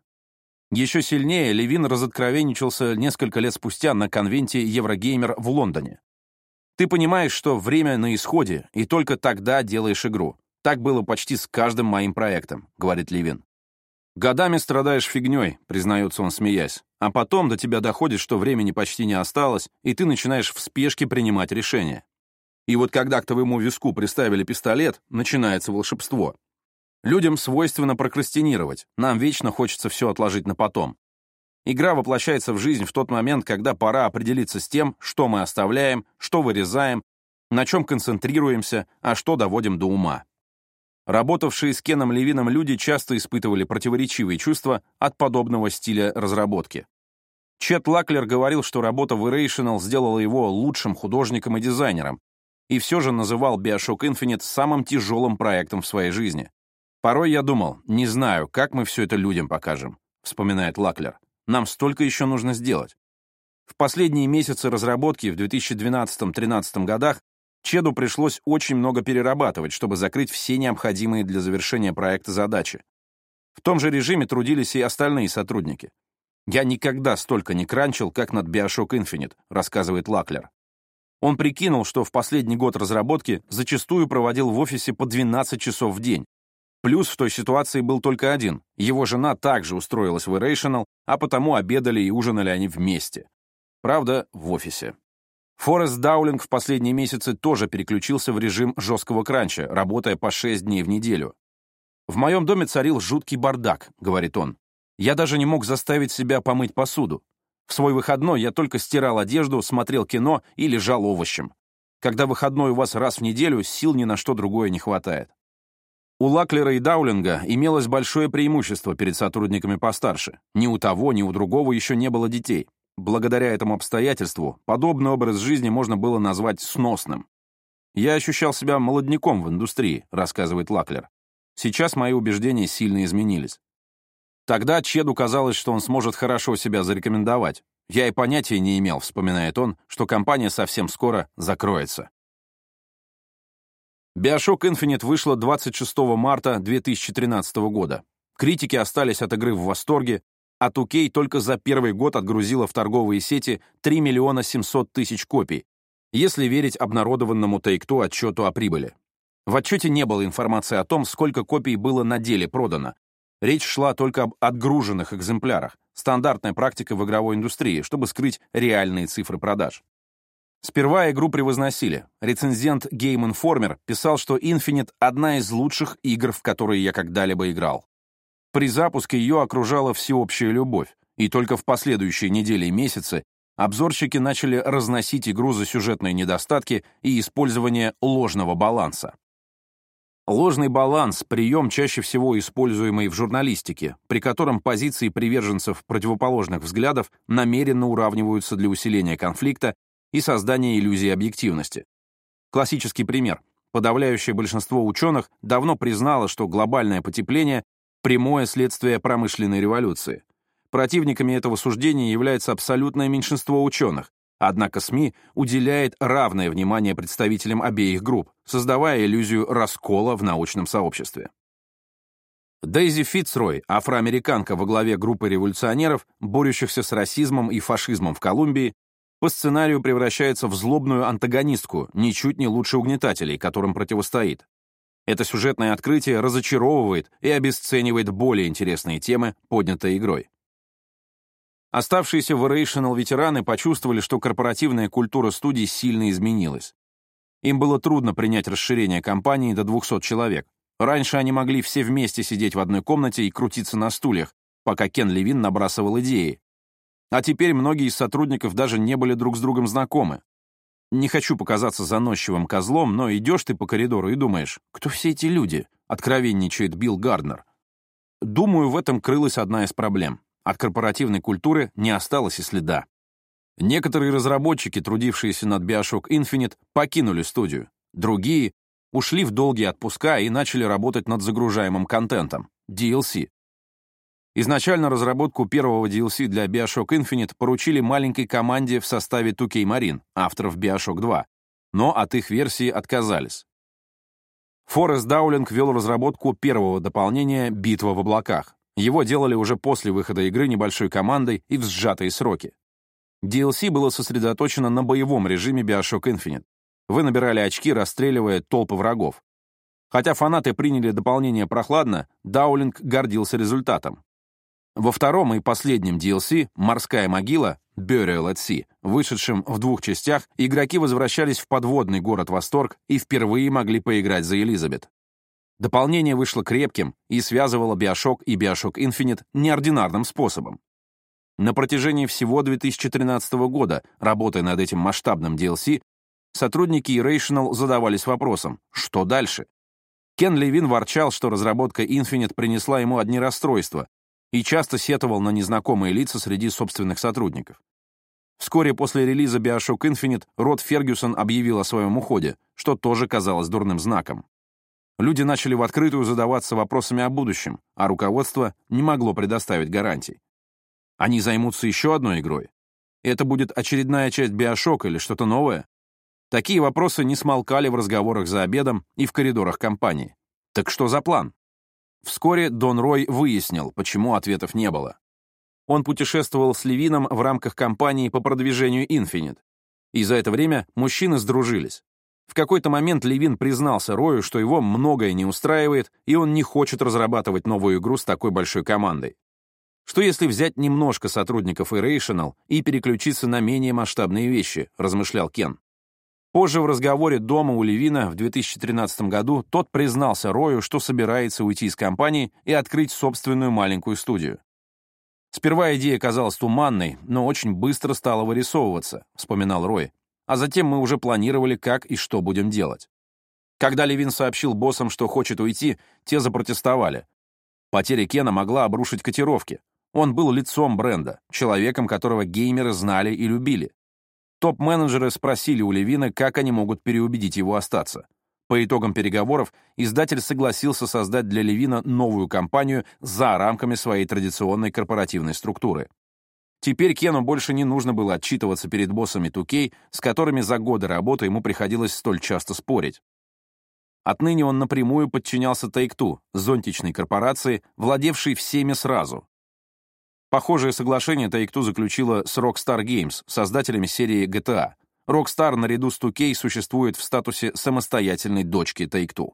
Еще сильнее Левин разоткровенничался несколько лет спустя на конвенте Еврогеймер в Лондоне. «Ты понимаешь, что время на исходе, и только тогда делаешь игру. Так было почти с каждым моим проектом», — говорит Левин. «Годами страдаешь фигней», — признается он, смеясь, «а потом до тебя доходит, что времени почти не осталось, и ты начинаешь в спешке принимать решения. И вот когда к твоему виску приставили пистолет, начинается волшебство. Людям свойственно прокрастинировать, нам вечно хочется все отложить на потом. Игра воплощается в жизнь в тот момент, когда пора определиться с тем, что мы оставляем, что вырезаем, на чем концентрируемся, а что доводим до ума». Работавшие с Кеном Левином люди часто испытывали противоречивые чувства от подобного стиля разработки. Чет Лаклер говорил, что работа в Irrational сделала его лучшим художником и дизайнером, и все же называл BioShock Infinite самым тяжелым проектом в своей жизни. «Порой я думал, не знаю, как мы все это людям покажем», — вспоминает Лаклер. «Нам столько еще нужно сделать». В последние месяцы разработки в две тысячи двенадцатом-тринадцатом годах Чеду пришлось очень много перерабатывать, чтобы закрыть все необходимые для завершения проекта задачи. В том же режиме трудились и остальные сотрудники. «Я никогда столько не кранчил, как над BioShock Infinite», — рассказывает Лаклер. Он прикинул, что в последний год разработки зачастую проводил в офисе по двенадцать часов в день. Плюс в той ситуации был только один. Его жена также устроилась в Irrational, а потому обедали и ужинали они вместе. Правда, в офисе. Форест Даулинг в последние месяцы тоже переключился в режим жесткого кранча, работая по шесть дней в неделю. «В моем доме царил жуткий бардак», — говорит он. «Я даже не мог заставить себя помыть посуду. В свой выходной я только стирал одежду, смотрел кино и лежал овощем. Когда выходной у вас раз в неделю, сил ни на что другое не хватает». У Лаклера и Даулинга имелось большое преимущество перед сотрудниками постарше. Ни у того, ни у другого еще не было детей. Благодаря этому обстоятельству подобный образ жизни можно было назвать сносным. «Я ощущал себя молодняком в индустрии», — рассказывает Лаклер. «Сейчас мои убеждения сильно изменились. Тогда Чеду казалось, что он сможет хорошо себя зарекомендовать. Я и понятия не имел», — вспоминает он, «что компания совсем скоро закроется». BioShock Infinite вышла двадцать шестого марта две тысячи тринадцатого года. Критики остались от игры в восторге, а ту кей только за первый год отгрузила в торговые сети три миллиона семьсот тысяч копий, если верить обнародованному Take-Two отчету о прибыли. В отчете не было информации о том, сколько копий было на деле продано. Речь шла только об отгруженных экземплярах, стандартная практика в игровой индустрии, чтобы скрыть реальные цифры продаж. Сперва игру превозносили. Рецензент Game Informer писал, что Infinite — одна из лучших игр, в которые я когда-либо играл. При запуске ее окружала всеобщая любовь, и только в последующие недели и месяцы обзорщики начали разносить игру за сюжетные недостатки и использование ложного баланса. Ложный баланс — прием, чаще всего используемый в журналистике, при котором позиции приверженцев противоположных взглядов намеренно уравниваются для усиления конфликта и создания иллюзии объективности. Классический пример. Подавляющее большинство ученых давно признало, что глобальное потепление — прямое следствие промышленной революции. Противниками этого суждения является абсолютное меньшинство ученых, однако СМИ уделяет равное внимание представителям обеих групп, создавая иллюзию раскола в научном сообществе. Дейзи Фицрой, афроамериканка во главе группы революционеров, борющихся с расизмом и фашизмом в Колумбии, по сценарию превращается в злобную антагонистку, ничуть не лучше угнетателей, которым противостоит. Это сюжетное открытие разочаровывает и обесценивает более интересные темы, поднятые игрой. Оставшиеся в Irrational ветераны почувствовали, что корпоративная культура студий сильно изменилась. Им было трудно принять расширение компании до двухсот человек. Раньше они могли все вместе сидеть в одной комнате и крутиться на стульях, пока Кен Левин набрасывал идеи. А теперь многие из сотрудников даже не были друг с другом знакомы. Не хочу показаться заносчивым козлом, но идешь ты по коридору и думаешь, кто все эти люди? Откровенничает Билл Гарднер. Думаю, в этом крылась одна из проблем. От корпоративной культуры не осталось и следа. Некоторые разработчики, трудившиеся над BioShock Infinite, покинули студию. Другие ушли в долгие отпуска и начали работать над загружаемым контентом — ди эл си. Изначально разработку первого ди эл си для BioShock Infinite поручили маленькой команде в составе ту кей Marine, авторов BioShock два, но от их версии отказались. Форест Даулинг вел разработку первого дополнения «Битва в облаках». Его делали уже после выхода игры небольшой командой и в сжатые сроки. ди эл си было сосредоточено на боевом режиме BioShock Infinite. Вы набирали очки, расстреливая толпы врагов. Хотя фанаты приняли дополнение прохладно, Даулинг гордился результатом. Во втором и последнем ди эл си «Морская могила» Burial at Sea, вышедшем в двух частях, игроки возвращались в подводный город Восторг и впервые могли поиграть за Элизабет. Дополнение вышло крепким и связывало BioShock и BioShock Infinite неординарным способом. На протяжении всего две тысячи тринадцатого года, работая над этим масштабным ди эл си, сотрудники Irrational задавались вопросом, что дальше? Кен Левин ворчал, что разработка Infinite принесла ему одни расстройства, и часто сетовал на незнакомые лица среди собственных сотрудников. Вскоре после релиза BioShock Infinite Род Фергюсон объявил о своем уходе, что тоже казалось дурным знаком. Люди начали в открытую задаваться вопросами о будущем, а руководство не могло предоставить гарантий. Они займутся еще одной игрой? Это будет очередная часть BioShock или что-то новое? Такие вопросы не смолкали в разговорах за обедом и в коридорах компании. Так что за план? Вскоре Дон Рой выяснил, почему ответов не было. Он путешествовал с Левином в рамках кампании по продвижению Infinite. И за это время мужчины сдружились. В какой-то момент Левин признался Рою, что его многое не устраивает, и он не хочет разрабатывать новую игру с такой большой командой. Что если взять немножко сотрудников Irrational и переключиться на менее масштабные вещи, размышлял Кен. Позже в разговоре дома у Левина в две тысячи тринадцатом году тот признался Рою, что собирается уйти из компании и открыть собственную маленькую студию. «Сперва идея казалась туманной, но очень быстро стала вырисовываться», — вспоминал Рой. «А затем мы уже планировали, как и что будем делать». Когда Левин сообщил боссам, что хочет уйти, те запротестовали. Потеря Кена могла обрушить котировки. Он был лицом бренда, человеком, которого геймеры знали и любили. Топ-менеджеры спросили у Левина, как они могут переубедить его остаться. По итогам переговоров издатель согласился создать для Левина новую компанию за рамками своей традиционной корпоративной структуры. Теперь Кену больше не нужно было отчитываться перед боссами ту кей, с которыми за годы работы ему приходилось столь часто спорить. Отныне он напрямую подчинялся Take-Two, зонтичной корпорации, владевшей всеми сразу. Похожее соглашение Take-Two заключила с Rockstar Games, создателями серии джи ти эй. Rockstar наряду с ту кей существует в статусе самостоятельной дочки Take-Two.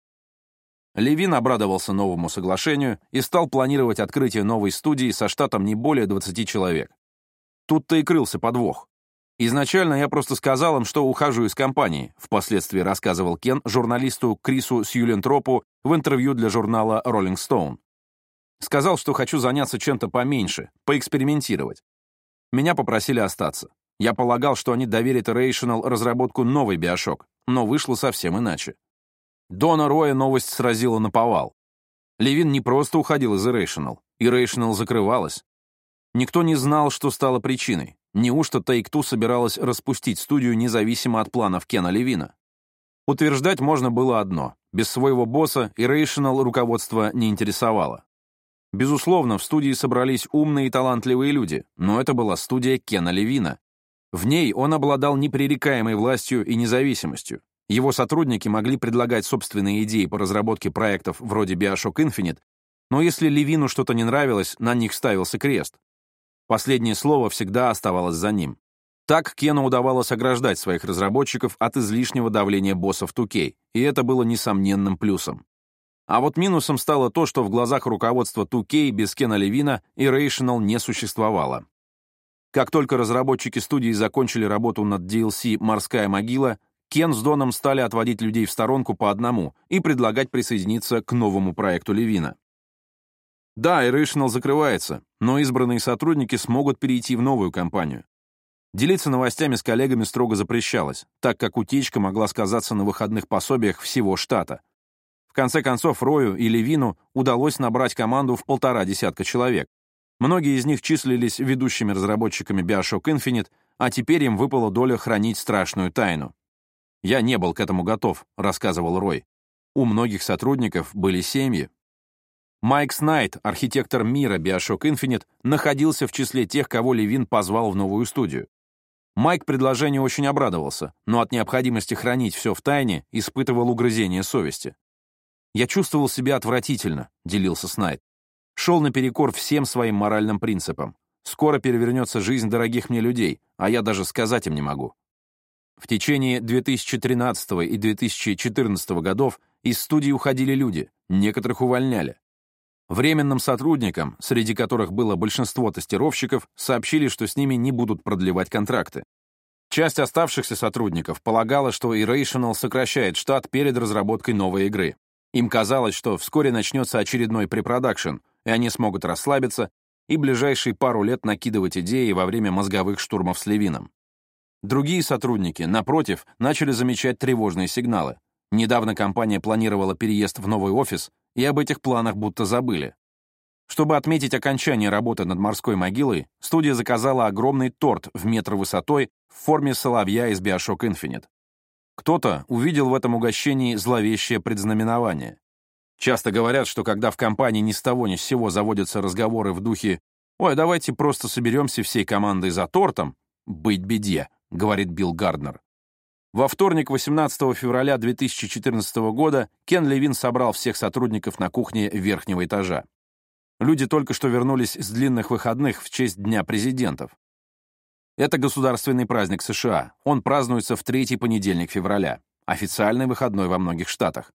Левин обрадовался новому соглашению и стал планировать открытие новой студии со штатом не более двадцати человек. Тут-то и крылся подвох. «Изначально я просто сказал им, что ухожу из компании», впоследствии рассказывал Кен журналисту Крису Сьюлентропу в интервью для журнала Rolling Stone. Сказал, что хочу заняться чем-то поменьше, поэкспериментировать. Меня попросили остаться. Я полагал, что они доверят Irrational разработку новой BioShock, но вышло совсем иначе. Дона Роя новость сразила наповал. Левин не просто уходил из Irrational. Irrational закрывалась. Никто не знал, что стало причиной. Неужто Take-Two собиралась распустить студию независимо от планов Кена Левина? Утверждать можно было одно. Без своего босса Irrational руководство не интересовало. Безусловно, в студии собрались умные и талантливые люди, но это была студия Кена Левина. В ней он обладал непререкаемой властью и независимостью. Его сотрудники могли предлагать собственные идеи по разработке проектов вроде BioShock Infinite, но если Левину что-то не нравилось, на них ставился крест. Последнее слово всегда оставалось за ним. Так Кену удавалось ограждать своих разработчиков от излишнего давления боссов ту кей, и это было несомненным плюсом. А вот минусом стало то, что в глазах руководства ту кей без Кена Левина Irrational не существовало. Как только разработчики студии закончили работу над ди эл си «Морская могила», Кен с Доном стали отводить людей в сторонку по одному и предлагать присоединиться к новому проекту Левина. Да, Irrational закрывается, но избранные сотрудники смогут перейти в новую компанию. Делиться новостями с коллегами строго запрещалось, так как утечка могла сказаться на выходных пособиях всего штата. В конце концов, Рою и Левину удалось набрать команду в полтора десятка человек. Многие из них числились ведущими разработчиками BioShock Infinite, а теперь им выпала доля хранить страшную тайну. «Я не был к этому готов», — рассказывал Рой. «У многих сотрудников были семьи». Майк Снайд, архитектор мира BioShock Infinite, находился в числе тех, кого Левин позвал в новую студию. Майк предложению очень обрадовался, но от необходимости хранить все в тайне испытывал угрызение совести. «Я чувствовал себя отвратительно», — делился Снайд. «Шел наперекор всем своим моральным принципам. Скоро перевернется жизнь дорогих мне людей, а я даже сказать им не могу». В течение две тысячи тринадцатого и две тысячи четырнадцатого годов из студии уходили люди, некоторых увольняли. Временным сотрудникам, среди которых было большинство тестировщиков, сообщили, что с ними не будут продлевать контракты. Часть оставшихся сотрудников полагала, что Irrational сокращает штат перед разработкой новой игры. Им казалось, что вскоре начнется очередной препродакшн, и они смогут расслабиться и ближайшие пару лет накидывать идеи во время мозговых штурмов с Левином. Другие сотрудники, напротив, начали замечать тревожные сигналы. Недавно компания планировала переезд в новый офис, и об этих планах будто забыли. Чтобы отметить окончание работы над морской могилой, студия заказала огромный торт в метр высотой в форме соловья из BioShock Infinite. Кто-то увидел в этом угощении зловещее предзнаменование. Часто говорят, что когда в компании ни с того ни с сего заводятся разговоры в духе «Ой, давайте просто соберемся всей командой за тортом», «быть беде», — говорит Билл Гарднер. Во вторник, восемнадцатого февраля две тысячи четырнадцатого года, Кен Левин собрал всех сотрудников на кухне верхнего этажа. Люди только что вернулись с длинных выходных в честь Дня президентов. Это государственный праздник США. Он празднуется в третий понедельник февраля. Официальный выходной во многих штатах.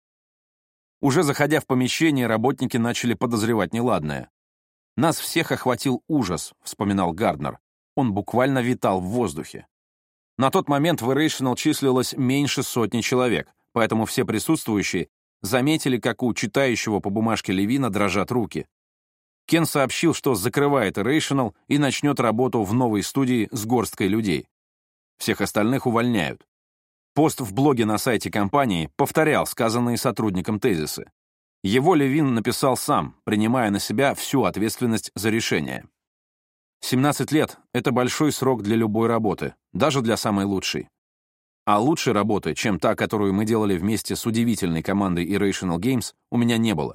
Уже заходя в помещение, работники начали подозревать неладное. «Нас всех охватил ужас», — вспоминал Гарднер. Он буквально витал в воздухе. На тот момент в Irrational числилось меньше сотни человек, поэтому все присутствующие заметили, как у читающего по бумажке Левина дрожат руки. Кен сообщил, что закрывает Irrational и начнет работу в новой студии с горсткой людей. Всех остальных увольняют. Пост в блоге на сайте компании повторял сказанные сотрудникам тезисы. Его Левин написал сам, принимая на себя всю ответственность за решение. семнадцать лет — это большой срок для любой работы, даже для самой лучшей. А лучшей работы, чем та, которую мы делали вместе с удивительной командой Irrational Games, у меня не было.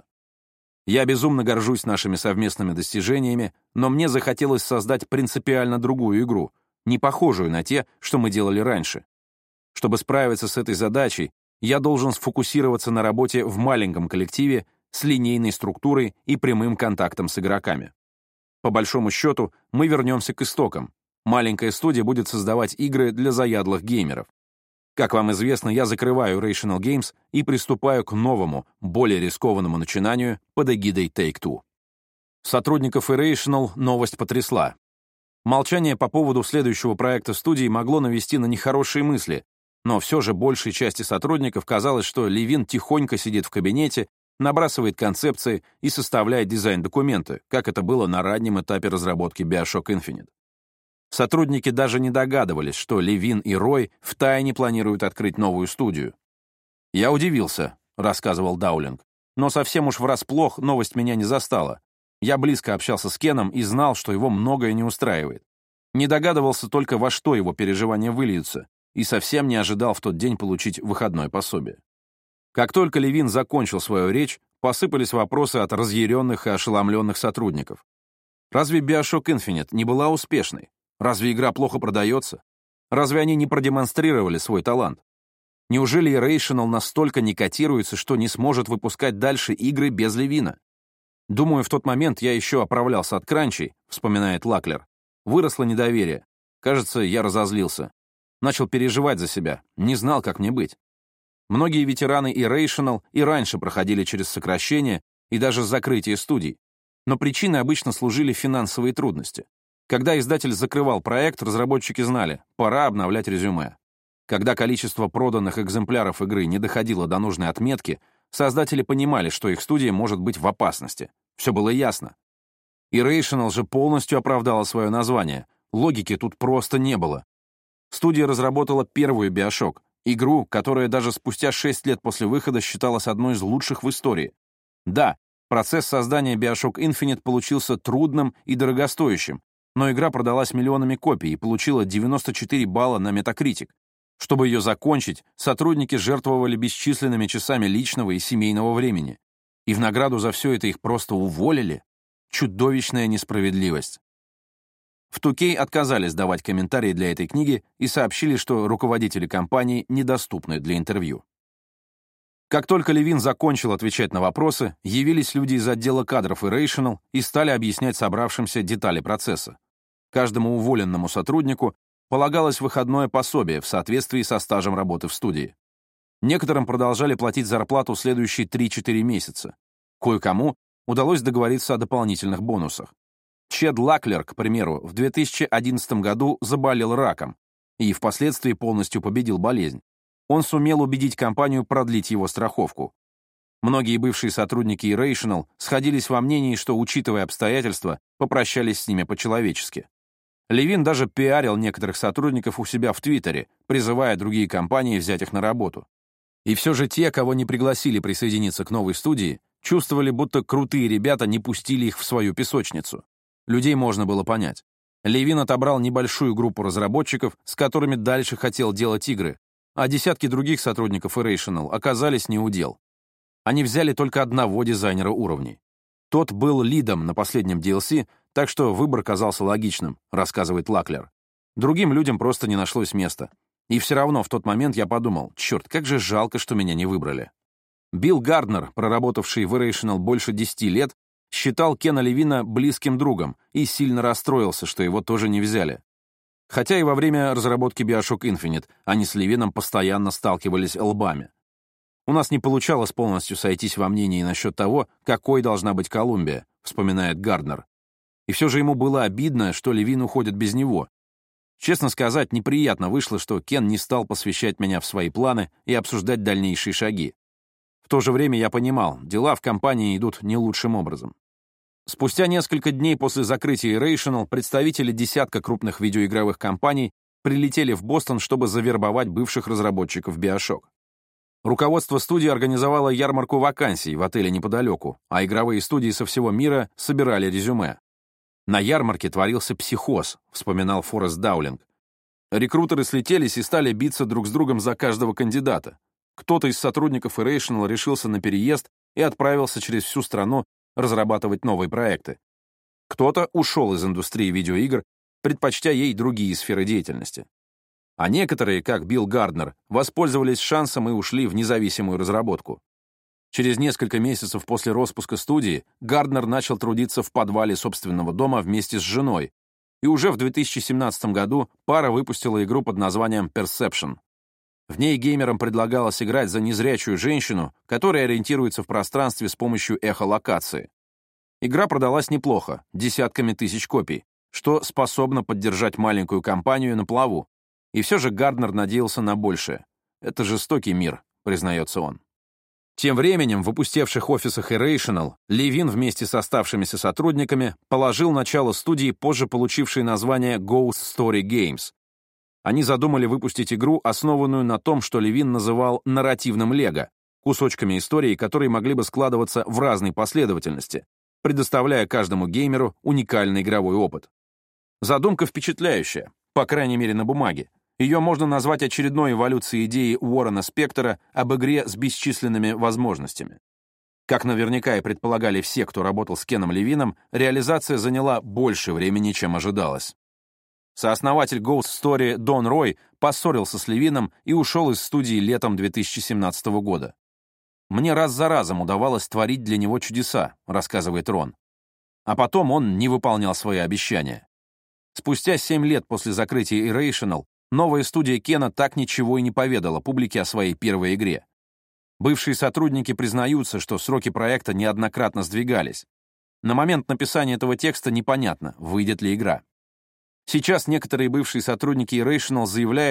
Я безумно горжусь нашими совместными достижениями, но мне захотелось создать принципиально другую игру, не похожую на те, что мы делали раньше. Чтобы справиться с этой задачей, я должен сфокусироваться на работе в маленьком коллективе с линейной структурой и прямым контактом с игроками. По большому счету, мы вернемся к истокам. Маленькая студия будет создавать игры для заядлых геймеров. Как вам известно, я закрываю Irrational Games и приступаю к новому, более рискованному начинанию под эгидой Take-Two. Сотрудников Irrational новость потрясла. Молчание по поводу следующего проекта студии могло навести на нехорошие мысли, но все же большей части сотрудников казалось, что Левин тихонько сидит в кабинете, набрасывает концепции и составляет дизайн-документы, как это было на раннем этапе разработки BioShock Infinite. Сотрудники даже не догадывались, что Левин и Рой втайне планируют открыть новую студию. «Я удивился», — рассказывал Даулинг, «но совсем уж врасплох новость меня не застала. Я близко общался с Кеном и знал, что его многое не устраивает. Не догадывался только, во что его переживания выльются, и совсем не ожидал в тот день получить выходное пособие». Как только Левин закончил свою речь, посыпались вопросы от разъяренных и ошеломленных сотрудников. Разве BioShock Infinite не была успешной? Разве игра плохо продается? Разве они не продемонстрировали свой талант? Неужели Irrational настолько не котируется, что не сможет выпускать дальше игры без Левина? Думаю, в тот момент я еще оправлялся от кранчей, вспоминает Лаклер. Выросло недоверие. Кажется, я разозлился. Начал переживать за себя, не знал, как мне быть. Многие ветераны Irrational и раньше проходили через сокращение и даже закрытие студий. Но причиной обычно служили финансовые трудности. Когда издатель закрывал проект, разработчики знали, пора обновлять резюме. Когда количество проданных экземпляров игры не доходило до нужной отметки, создатели понимали, что их студия может быть в опасности. Все было ясно. Irrational же полностью оправдала свое название. Логики тут просто не было. Студия разработала первую BioShock, игру, которая даже спустя шесть лет после выхода считалась одной из лучших в истории. Да, процесс создания BioShock Infinite получился трудным и дорогостоящим, но игра продалась миллионами копий и получила девяносто четыре балла на Metacritic. Чтобы ее закончить, сотрудники жертвовали бесчисленными часами личного и семейного времени. И в награду за все это их просто уволили? Чудовищная несправедливость. В ту кей отказались давать комментарии для этой книги и сообщили, что руководители компании недоступны для интервью. Как только Левин закончил отвечать на вопросы, явились люди из отдела кадров Irrational и стали объяснять собравшимся детали процесса. Каждому уволенному сотруднику полагалось выходное пособие в соответствии со стажем работы в студии. Некоторым продолжали платить зарплату следующие три-четыре месяца. Кое-кому удалось договориться о дополнительных бонусах. Чед Лаклер, к примеру, в две тысячи одиннадцатом году заболел раком и впоследствии полностью победил болезнь. Он сумел убедить компанию продлить его страховку. Многие бывшие сотрудники Irrational сходились во мнении, что, учитывая обстоятельства, попрощались с ними по-человечески. Левин даже пиарил некоторых сотрудников у себя в Твиттере, призывая другие компании взять их на работу. И все же те, кого не пригласили присоединиться к новой студии, чувствовали, будто крутые ребята не пустили их в свою песочницу. Людей можно было понять. Левин отобрал небольшую группу разработчиков, с которыми дальше хотел делать игры, а десятки других сотрудников Irrational оказались не у дел. Они взяли только одного дизайнера уровней. Тот был лидом на последнем ди эл си, так что выбор казался логичным, рассказывает Лаклер. Другим людям просто не нашлось места. И все равно в тот момент я подумал, черт, как же жалко, что меня не выбрали. Билл Гарднер, проработавший в Irrational больше десяти лет, считал Кена Левина близким другом и сильно расстроился, что его тоже не взяли. Хотя и во время разработки BioShock Infinite они с Левином постоянно сталкивались лбами. «У нас не получалось полностью сойтись во мнении насчет того, какой должна быть Колумбия», вспоминает Гарднер. И все же ему было обидно, что Левин уходит без него. Честно сказать, неприятно вышло, что Кен не стал посвящать меня в свои планы и обсуждать дальнейшие шаги. В то же время я понимал, дела в компании идут не лучшим образом. Спустя несколько дней после закрытия Irrational представители десятка крупных видеоигровых компаний прилетели в Бостон, чтобы завербовать бывших разработчиков BioShock. Руководство студии организовало ярмарку вакансий в отеле неподалеку, а игровые студии со всего мира собирали резюме. «На ярмарке творился психоз», — вспоминал Форест Даулинг. Рекрутеры слетелись и стали биться друг с другом за каждого кандидата. Кто-то из сотрудников Irrational решился на переезд и отправился через всю страну разрабатывать новые проекты. Кто-то ушел из индустрии видеоигр, предпочтя ей другие сферы деятельности. А некоторые, как Билл Гарднер, воспользовались шансом и ушли в независимую разработку. Через несколько месяцев после распуска студии Гарднер начал трудиться в подвале собственного дома вместе с женой, и уже в две тысячи семнадцатом году пара выпустила игру под названием Perception. В ней геймерам предлагалось играть за незрячую женщину, которая ориентируется в пространстве с помощью эхолокации. Игра продалась неплохо, десятками тысяч копий, что способно поддержать маленькую компанию на плаву. И все же Гарднер надеялся на большее. «Это жестокий мир», — признается он. Тем временем в опустевших офисах Irrational Левин вместе с оставшимися сотрудниками положил начало студии, позже получившей название Ghost Story Games. Они задумали выпустить игру, основанную на том, что Левин называл нарративным лего, кусочками истории, которые могли бы складываться в разной последовательности, предоставляя каждому геймеру уникальный игровой опыт. Задумка впечатляющая, по крайней мере на бумаге. Ее можно назвать очередной эволюцией идеи Уоррена Спектора об игре с бесчисленными возможностями. Как наверняка и предполагали все, кто работал с Кеном Левином, реализация заняла больше времени, чем ожидалось. Сооснователь Ghost Story Дон Рой поссорился с Левином и ушел из студии летом две тысячи семнадцатого года. «Мне раз за разом удавалось творить для него чудеса», — рассказывает Рон. А потом он не выполнял свои обещания. Спустя семь лет после закрытия Irrational новая студия Кена так ничего и не поведала публике о своей первой игре. Бывшие сотрудники признаются, что сроки проекта неоднократно сдвигались. На момент написания этого текста непонятно, выйдет ли игра. Сейчас некоторые бывшие сотрудники Irrational заявляют,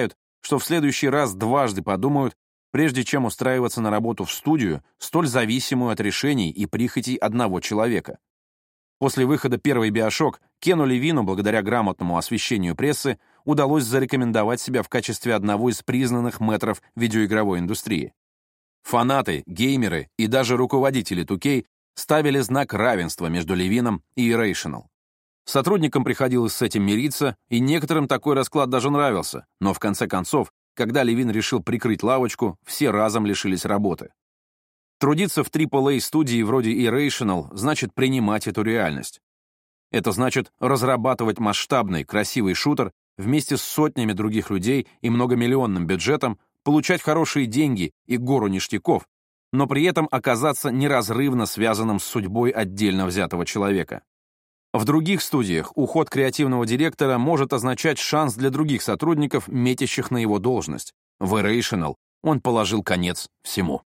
что в следующий раз дважды подумают, прежде чем устраиваться на работу в студию, столь зависимую от решений и прихотей одного человека. После выхода первой «Биошок» Кену Левину, благодаря грамотному освещению прессы, удалось зарекомендовать себя в качестве одного из признанных мэтров видеоигровой индустрии. Фанаты, геймеры и даже руководители ту кей ставили знак равенства между Левином и Irrational. Сотрудникам приходилось с этим мириться, и некоторым такой расклад даже нравился, но в конце концов, когда Левин решил прикрыть лавочку, все разом лишились работы. Трудиться в трипл эй студии вроде Irrational значит принимать эту реальность. Это значит разрабатывать масштабный, красивый шутер вместе с сотнями других людей и многомиллионным бюджетом, получать хорошие деньги и гору ништяков, но при этом оказаться неразрывно связанным с судьбой отдельно взятого человека. В других студиях уход креативного директора может означать шанс для других сотрудников, метящих на его должность. В Irrational он положил конец всему.